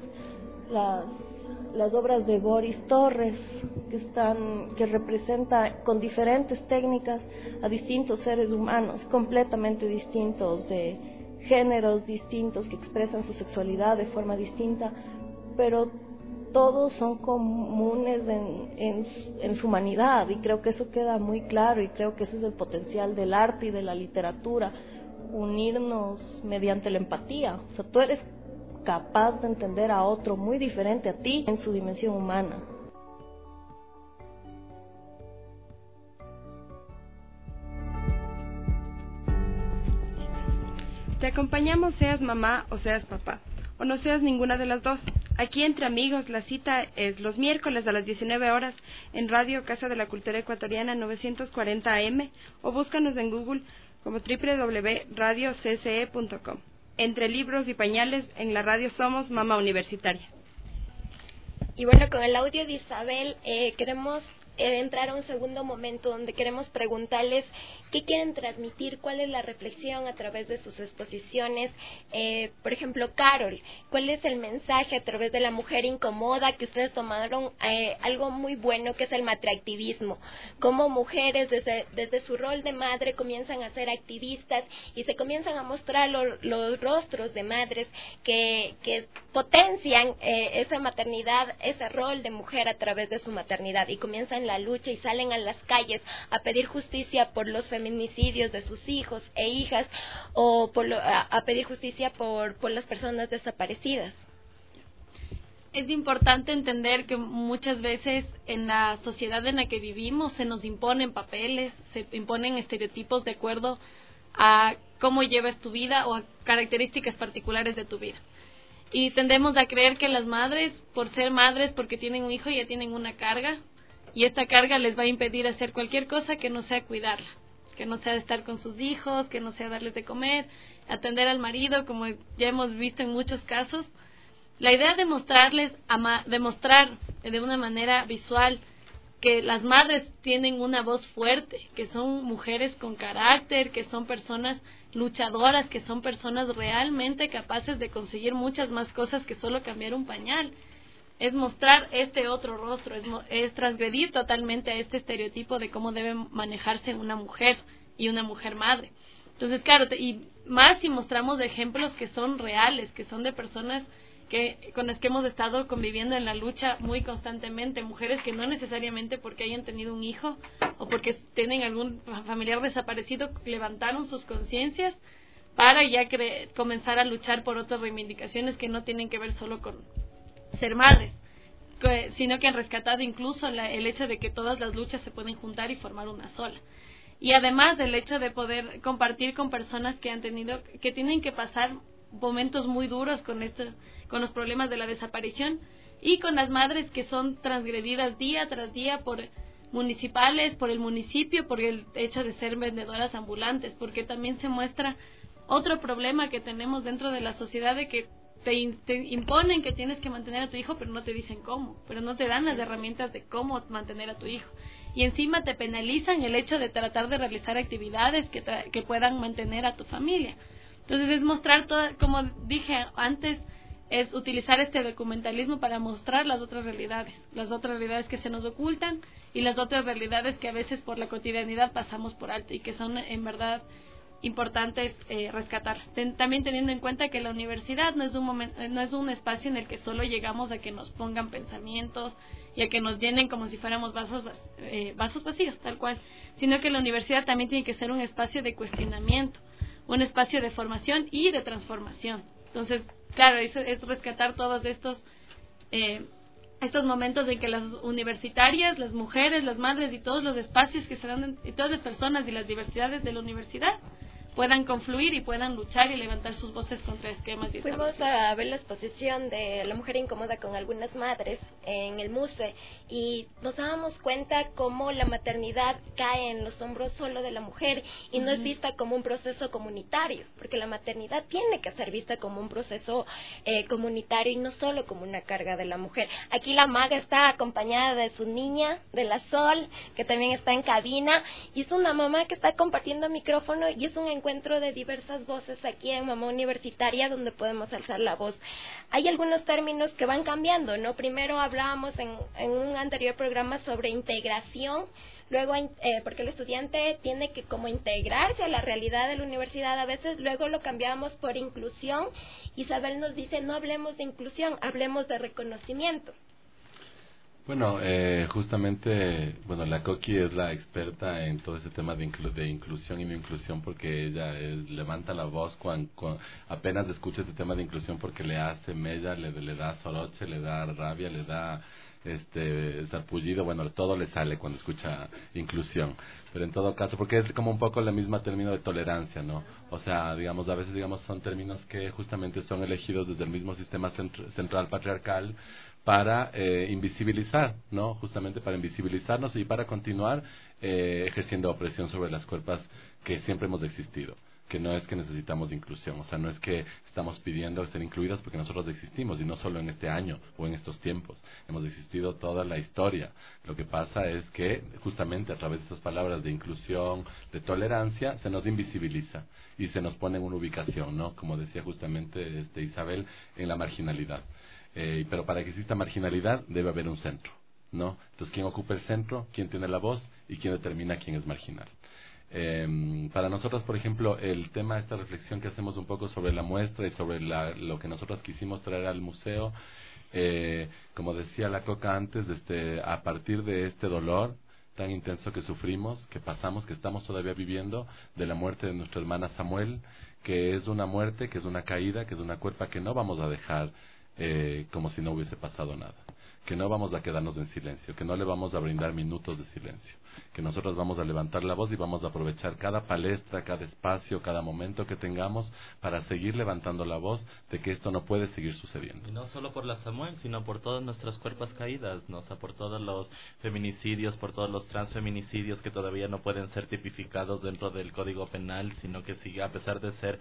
las obras de Boris Torres, que representa con diferentes técnicas a distintos seres humanos, completamente distintos, de géneros distintos, que expresan su sexualidad de forma distinta, pero todos son comunes en su humanidad, y creo que eso queda muy claro, y creo que ese es el potencial del arte y de la literatura, unirnos mediante la empatía. O sea, tú eres capaz de entender a otro muy diferente a ti en su dimensión humana. Te acompañamos, seas mamá o seas papá, o no seas ninguna de las dos. Aquí entre amigos, la cita es los miércoles a las 19 horas en Radio Casa de la Cultura Ecuatoriana 940 AM, o búscanos en Google como www.radiocce.com. Entre libros y pañales, en la radio somos Mamá Universitaria. Y bueno, con el audio de Isabel queremos entrar a un segundo momento donde queremos preguntarles qué quieren transmitir, cuál es la reflexión a través de sus exposiciones. Por ejemplo, Carol, ¿cuál es el mensaje a través de la mujer incomoda que ustedes tomaron algo muy bueno que es el matriactivismo? Cómo mujeres desde su rol de madre comienzan a ser activistas y se comienzan a mostrar los rostros de madres que potencian esa maternidad, ese rol de mujer a través de su maternidad, y comienzan la lucha y salen a las calles a pedir justicia por los feminicidios de sus hijos e hijas, o a pedir justicia por las personas desaparecidas. Es importante entender que muchas veces en la sociedad en la que vivimos se nos imponen papeles, se imponen estereotipos de acuerdo a cómo llevas tu vida o a características particulares de tu vida. Y tendemos a creer que las madres, por ser madres, porque tienen un hijo, ya tienen una carga, y esta carga les va a impedir hacer cualquier cosa que no sea cuidarla, que no sea estar con sus hijos, que no sea darles de comer, atender al marido, como ya hemos visto en muchos casos. La idea de demostrar de una manera visual que las madres tienen una voz fuerte, que son mujeres con carácter, que son personas luchadoras, que son personas realmente capaces de conseguir muchas más cosas que solo cambiar un pañal. Es mostrar este otro rostro, es transgredir totalmente a este estereotipo de cómo debe manejarse una mujer y una mujer madre. Entonces, claro, y más si mostramos ejemplos que son reales, que son de personas con las que hemos estado conviviendo en la lucha muy constantemente, mujeres que no necesariamente porque hayan tenido un hijo o porque tienen algún familiar desaparecido levantaron sus conciencias para ya comenzar a luchar por otras reivindicaciones que no tienen que ver solo con ser madres, sino que han rescatado incluso el hecho de que todas las luchas se pueden juntar y formar una sola. Y además del hecho de poder compartir con personas que tienen que pasar momentos muy duros con los problemas de la desaparición, y con las madres que son transgredidas día tras día por municipales, por el municipio, por el hecho de ser vendedoras ambulantes, porque también se muestra otro problema que tenemos dentro de la sociedad, de que te imponen que tienes que mantener a tu hijo, pero no te dicen cómo, pero no te dan las herramientas de cómo mantener a tu hijo, y encima te penalizan el hecho de tratar de realizar actividades que puedan mantener a tu familia. Entonces es mostrar como dije antes, es utilizar este documentalismo para mostrar las otras realidades que se nos ocultan, y las otras realidades que a veces por la cotidianidad pasamos por alto y que son en verdad importantes rescatarlas. También teniendo en cuenta que la universidad no es un espacio en el que solo llegamos a que nos pongan pensamientos y a que nos llenen como si fuéramos vasos vacíos, tal cual, sino que la universidad también tiene que ser un espacio de cuestionamiento, un espacio de formación y de transformación. Entonces, claro, es rescatar todos estos momentos en que las universitarias, las mujeres, las madres y todos los espacios que se dan, y todas las personas y las diversidades de la universidad puedan confluir y puedan luchar y levantar sus voces contra esquemas. Fuimos a ver la exposición de La Mujer Incómoda con algunas madres en el MUSE, y nos dábamos cuenta cómo la maternidad cae en los hombros solo de la mujer y no es vista como un proceso comunitario, porque la maternidad tiene que ser vista como un proceso comunitario y no solo como una carga de la mujer. Aquí la maga está acompañada de su niña, de la Sol, que también está en cabina, y es una mamá que está compartiendo micrófono, y es un encuentro de diversas voces aquí en Mamá Universitaria donde podemos alzar la voz. Hay algunos términos que van cambiando, ¿no? Primero hablábamos en un anterior programa sobre integración, luego porque el estudiante tiene que como integrarse a la realidad de la universidad a veces, luego lo cambiamos por inclusión, Isabel nos dice no hablemos de inclusión, hablemos de reconocimiento. Bueno, justamente, la Coqui es la experta en todo ese tema de inclusión y no inclusión, porque ella levanta la voz cuando apenas escucha ese tema de inclusión, porque le hace mella, le da soroche, le da rabia, le da sarpullido, todo le sale cuando escucha inclusión. Pero en todo caso, porque es como un poco la misma término de tolerancia, ¿no? O sea, a veces son términos que justamente son elegidos desde el mismo sistema central patriarcal para invisibilizar, ¿no? Justamente para invisibilizarnos y para continuar ejerciendo opresión sobre las cuerpas que siempre hemos existido. Que no es que necesitamos de inclusión, o sea, no es que estamos pidiendo ser incluidas porque nosotros existimos, y no solo en este año o en estos tiempos, hemos existido toda la historia. Lo que pasa es que justamente a través de esas palabras de inclusión, de tolerancia, se nos invisibiliza y se nos pone en una ubicación, ¿no? Como decía justamente Isabel, en la marginalidad. Pero para que exista marginalidad debe haber un centro, ¿no? Entonces, ¿quién ocupa el centro? ¿Quién tiene la voz? ¿Y quién determina quién es marginal? Para nosotros, por ejemplo, el tema, esta reflexión que hacemos un poco sobre la muestra y sobre lo que nosotros quisimos traer al museo, como decía la Coca antes, a partir de este dolor tan intenso que sufrimos, que pasamos, que estamos todavía viviendo, de la muerte de nuestra hermana Samuel, que es una muerte, que es una caída, que es una cuerpa que no vamos a dejar como si no hubiese pasado nada, que no vamos a quedarnos en silencio, que no le vamos a brindar minutos de silencio, que nosotros vamos a levantar la voz y vamos a aprovechar cada palestra, cada espacio, cada momento que tengamos para seguir levantando la voz de que esto no puede seguir sucediendo. Y no solo por la Samuel, sino por todas nuestras cuerpas caídas, ¿no? O sea, por todos los feminicidios, por todos los transfeminicidios que todavía no pueden ser tipificados dentro del Código Penal, sino que sigue, a pesar de ser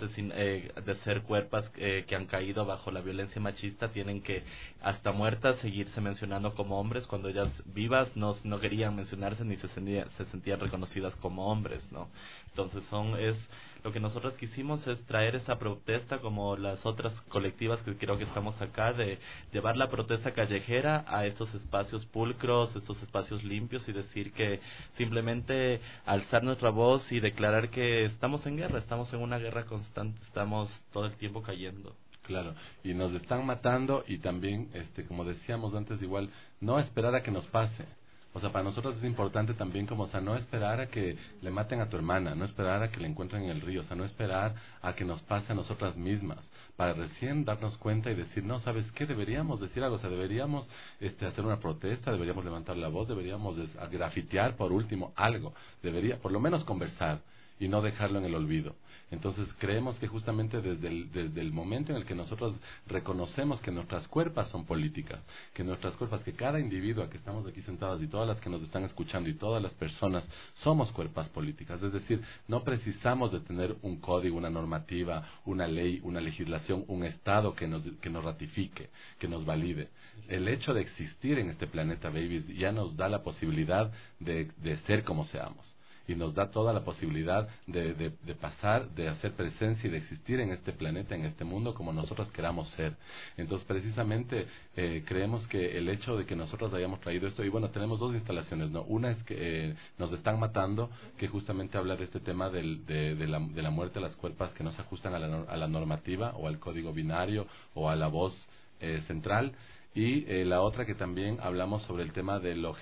cuerpas que han caído bajo la violencia machista, tienen que, hasta muertas, seguirse mencionando como hombres, cuando ellas vivas no querían mencionarse ni se sentían reconocidas como hombres, ¿no? Entonces lo que nosotros quisimos es traer esa protesta, como las otras colectivas que creo que estamos acá, de llevar la protesta callejera a estos espacios pulcros, estos espacios limpios, y decir que simplemente alzar nuestra voz y declarar que estamos en guerra, estamos en una guerra constante, estamos todo el tiempo cayendo. Claro, y nos están matando, y también, como decíamos antes, igual, no esperar a que nos pase. O sea, para nosotros es importante también, no esperar a que le maten a tu hermana, no esperar a que le encuentren en el río, o sea, no esperar a que nos pase a nosotras mismas, para recién darnos cuenta y decir, no, ¿sabes qué? Deberíamos decir algo, o sea, deberíamos hacer una protesta, deberíamos levantar la voz, deberíamos grafitear, por último, algo, por lo menos conversar. y no dejarlo en el olvido. Entonces creemos que justamente desde el momento en el que nosotros reconocemos que nuestras cuerpas son políticas, que cada individuo que estamos aquí sentados y todas las que nos están escuchando y todas las personas somos cuerpas políticas, es decir, no precisamos de tener un código, una normativa, una ley, una legislación, un Estado que nos ratifique, que nos valide. El hecho de existir en este planeta, babies, ya nos da la posibilidad de ser como seamos. Y nos da toda la posibilidad de pasar, de hacer presencia y de existir en este planeta, en este mundo, como nosotros queramos ser. Entonces, precisamente, creemos que el hecho de que nosotros hayamos traído esto, y bueno, tenemos dos instalaciones, ¿no? Una es que nos están matando, que justamente habla de este tema de la muerte de las cuerpas que no se ajustan a la normativa, o al código binario, o a la voz central. Y la otra que también hablamos sobre el tema de lo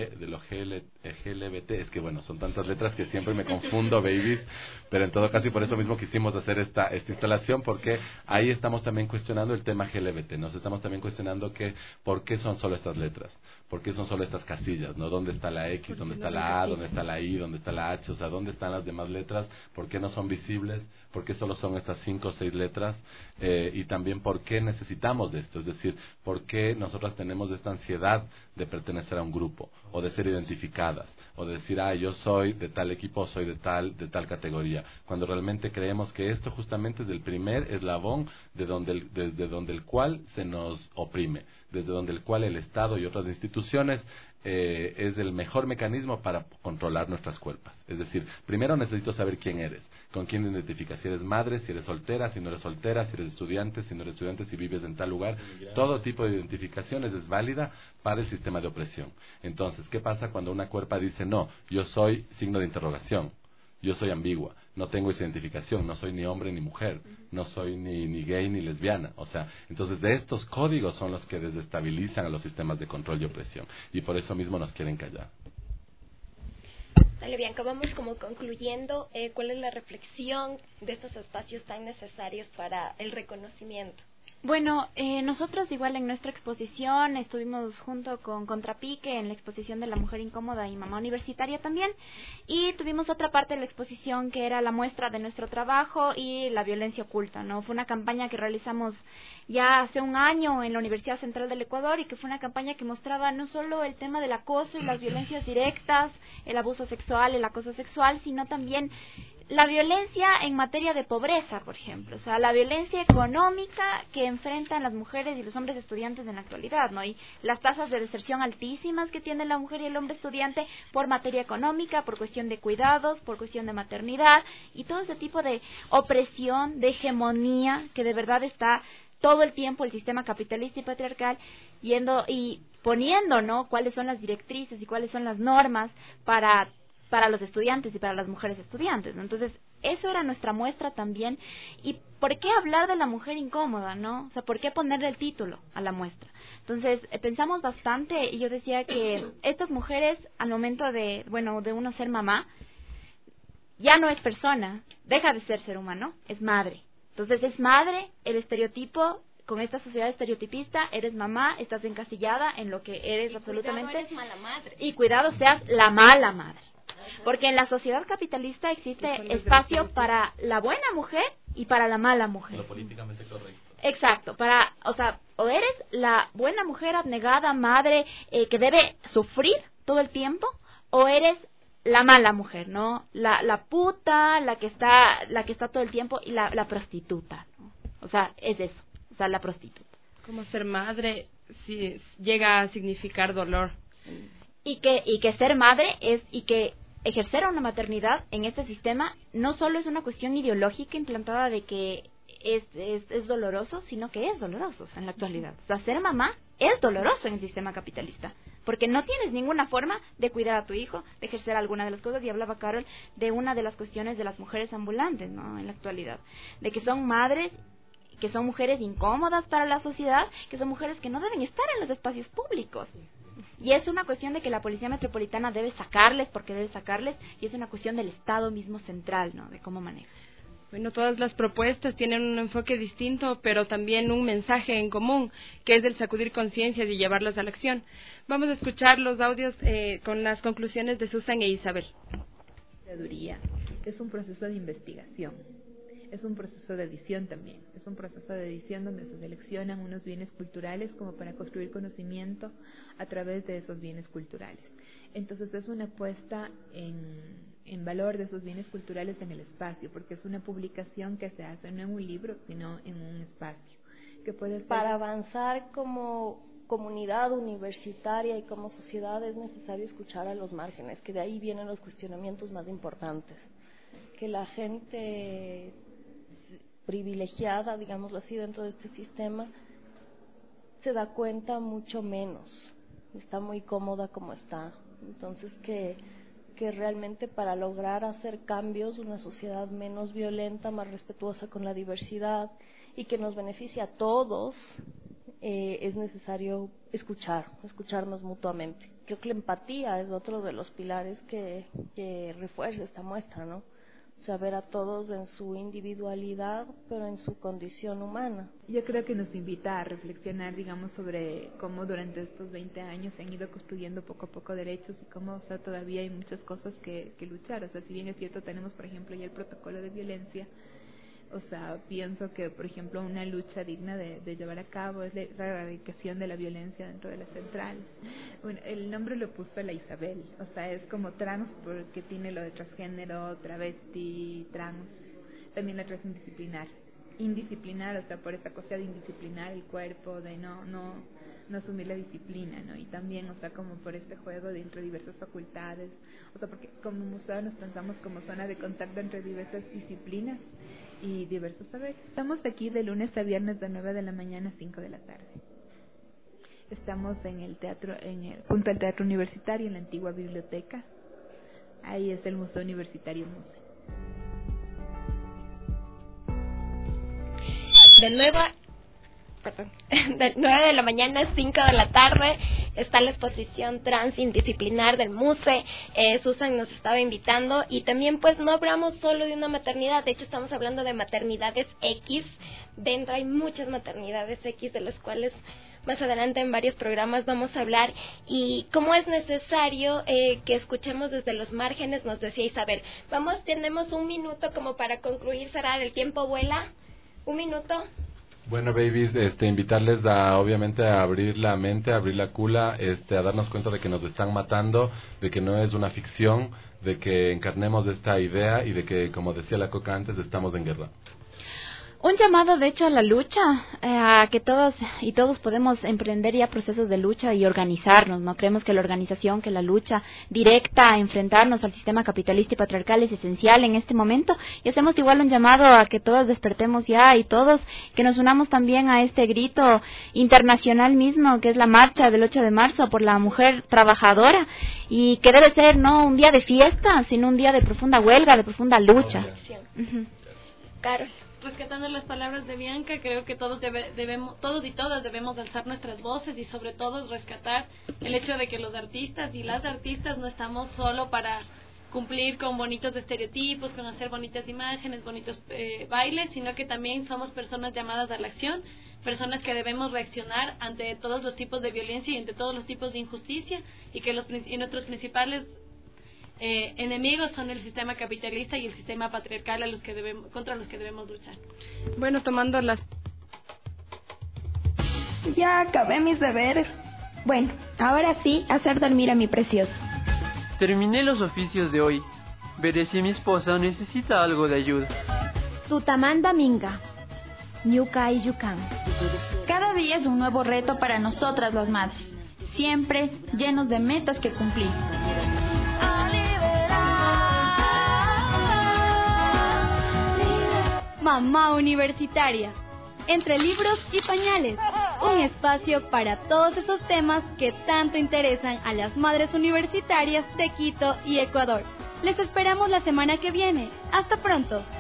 GLBT, es que bueno, son tantas letras que siempre me confundo, babies, pero en todo caso y por eso mismo quisimos hacer esta instalación, porque ahí estamos también cuestionando el tema GLBT, nos estamos también cuestionando por qué son solo estas letras, por qué son solo estas casillas, ¿no? ¿Dónde está la X, dónde está la A, dónde está la I, dónde está la H? O sea, ¿dónde están las demás letras? ¿Por qué no son visibles? ¿Por qué solo son estas 5 o 6 letras? Y también por qué necesitamos de esto, es decir, por qué nosotras tenemos esta ansiedad de pertenecer a un grupo, o de ser identificadas, o de decir, yo soy de tal equipo, soy de tal categoría, cuando realmente creemos que esto justamente es el primer eslabón desde donde el cual se nos oprime, desde donde el cual el Estado y otras instituciones es el mejor mecanismo para controlar nuestras cuerpas. Es decir, primero necesito saber quién eres, con quién te identificas, si eres madre, si eres soltera, si no eres soltera, si eres estudiante, si no eres estudiante, si vives en tal lugar. Todo tipo de identificaciones es válida para el sistema de opresión. Entonces, ¿qué pasa cuando una cuerpa dice, no, yo soy signo de interrogación, yo soy ambigua, no tengo esa identificación, no soy ni hombre ni mujer, no soy ni gay ni lesbiana? O sea, entonces de estos códigos son los que desestabilizan a los sistemas de control y opresión, y por eso mismo nos quieren callar. Dale, Bianca, vamos como concluyendo. ¿Cuál es la reflexión de estos espacios tan necesarios para el reconocimiento? Bueno, nosotros igual en nuestra exposición estuvimos junto con Contrapique en la exposición de la mujer incómoda y mamá universitaria también, y tuvimos otra parte de la exposición que era la muestra de nuestro trabajo y la violencia oculta, ¿no? Fue una campaña que realizamos ya hace un año en la Universidad Central del Ecuador, y que fue una campaña que mostraba no solo el tema del acoso y las violencias directas, el abuso sexual, el acoso sexual, sino también la violencia en materia de pobreza, por ejemplo, o sea, la violencia económica que enfrentan las mujeres y los hombres estudiantes en la actualidad, ¿no? Y las tasas de deserción altísimas que tiene la mujer y el hombre estudiante por materia económica, por cuestión de cuidados, por cuestión de maternidad, y todo ese tipo de opresión, de hegemonía que de verdad está todo el tiempo el sistema capitalista y patriarcal yendo y poniendo, ¿no?, cuáles son las directrices y cuáles son las normas para los estudiantes y para las mujeres estudiantes, ¿no? Entonces, eso era nuestra muestra también. ¿Y por qué hablar de la mujer incómoda, no? O sea, ¿por qué ponerle el título a la muestra? Entonces, pensamos bastante, y yo decía que estas mujeres, al momento de uno ser mamá, ya no es persona, deja de ser humano, es madre. Entonces, es madre, el estereotipo, con esta sociedad estereotipista, eres mamá, estás encasillada en lo que eres, y absolutamente. Cuidado, eres mala madre. Y cuidado, seas la mala madre. Porque en la sociedad capitalista existe espacio para la buena mujer y para la mala mujer. Lo políticamente correcto. Exacto, o eres la buena mujer abnegada, madre, que debe sufrir todo el tiempo, o eres la mala mujer, ¿no? La puta, la que está todo el tiempo, y la prostituta, ¿no? O sea, es eso, o sea, la prostituta. Como ser madre si llega a significar dolor. Y que ser madre y que ejercer una maternidad en este sistema no solo es una cuestión ideológica implantada de que es doloroso, sino que es doloroso, o sea, en la actualidad. O sea, ser mamá es doloroso en el sistema capitalista, porque no tienes ninguna forma de cuidar a tu hijo, de ejercer alguna de las cosas. Y hablaba Carol de una de las cuestiones de las mujeres ambulantes, ¿no?, en la actualidad, de que son madres, que son mujeres incómodas para la sociedad, que son mujeres que no deben estar en los espacios públicos. Y es una cuestión de que la Policía Metropolitana debe sacarles, porque debe sacarles, y es una cuestión del Estado mismo central, ¿no?, de cómo maneja. Bueno, todas las propuestas tienen un enfoque distinto, pero también un mensaje en común, que es el sacudir conciencias y llevarlas a la acción. Vamos a escuchar los audios con las conclusiones de Susan e Isabel. es un proceso de investigación. Es un proceso de edición también, es un proceso de edición donde se seleccionan unos bienes culturales como para construir conocimiento a través de esos bienes culturales. Entonces es una puesta en valor de esos bienes culturales en el espacio, porque es una publicación que se hace no en un libro, sino en un espacio, que puede ser... Para avanzar como comunidad universitaria y como sociedad es necesario escuchar a los márgenes, que de ahí vienen los cuestionamientos más importantes, que la gente privilegiada, digámoslo así, dentro de este sistema, se da cuenta mucho menos, está muy cómoda como está. Entonces que realmente para lograr hacer cambios, una sociedad menos violenta, más respetuosa con la diversidad y que nos beneficie a todos, es necesario escucharnos mutuamente. Creo que la empatía es otro de los pilares que refuerza esta muestra, ¿no? Saber a todos en su individualidad, pero en su condición humana. Yo creo que nos invita a reflexionar, digamos, sobre cómo durante estos 20 años se han ido construyendo poco a poco derechos y cómo, o sea, todavía hay muchas cosas que luchar. O sea, si bien es cierto, tenemos, por ejemplo, ya el protocolo de violencia, o sea, pienso que, por ejemplo, una lucha digna de llevar a cabo es la erradicación de la violencia dentro de la central. Bueno, el nombre lo puso la Isabel, o sea, es como trans porque tiene lo de transgénero, travesti, trans, también la trans indisciplinar, o sea, por esa cosa de indisciplinar el cuerpo, de no asumir la disciplina, ¿no? Y también, o sea, como por este juego de entre diversas facultades, o sea, porque como museo nos pensamos como zona de contacto entre diversas disciplinas y diversos saberes. Estamos aquí de lunes a viernes de 9 de la mañana a 5 de la tarde. Estamos en el teatro, junto al Teatro Universitario, en la antigua biblioteca. Ahí es el Museo Universitario Muse. De 9 de la mañana a 5 de la tarde está la exposición transindisciplinar del Muse. Susan nos estaba invitando y también pues no hablamos solo de una maternidad, de hecho estamos hablando de maternidades X. Dentro hay muchas maternidades X de las cuales más adelante en varios programas vamos a hablar, y cómo es necesario que escuchemos desde los márgenes, nos decía Isabel. Tenemos un minuto como para concluir, Sara, el tiempo vuela. Un minuto. Bueno, babies, invitarles obviamente a abrir la mente, a abrir la cula, a darnos cuenta de que nos están matando, de que no es una ficción, de que encarnemos esta idea y de que, como decía la Coca antes, estamos en guerra. Un llamado, de hecho, a la lucha, a que todos y todos podemos emprender ya procesos de lucha y organizarnos, ¿no? Creemos que la organización, que la lucha directa a enfrentarnos al sistema capitalista y patriarcal es esencial en este momento, y hacemos igual un llamado a que todos despertemos ya y todos que nos unamos también a este grito internacional mismo, que es la marcha del 8 de marzo por la mujer trabajadora, y que debe ser no un día de fiesta, sino un día de profunda huelga, de profunda lucha. Carol. Rescatando las palabras de Bianca, creo que todos y todas debemos alzar nuestras voces y sobre todo rescatar el hecho de que los artistas y las artistas no estamos solo para cumplir con bonitos estereotipos, con hacer bonitas imágenes, bonitos bailes, sino que también somos personas llamadas a la acción, personas que debemos reaccionar ante todos los tipos de violencia y ante todos los tipos de injusticia, y que nuestros principales enemigos son el sistema capitalista y el sistema patriarcal contra los que debemos luchar. Bueno, tomando las... Ya acabé mis deberes. Bueno, ahora sí, hacer dormir a mi precioso. Terminé los oficios de hoy. Veré si mi esposa necesita algo de ayuda. Sutamanda Minga, Ñuka y Yukan. Cada día es un nuevo reto para nosotras las madres, siempre llenos de metas que cumplir. Mamá Universitaria, entre libros y pañales, un espacio para todos esos temas que tanto interesan a las madres universitarias de Quito y Ecuador. Les esperamos la semana que viene. Hasta pronto.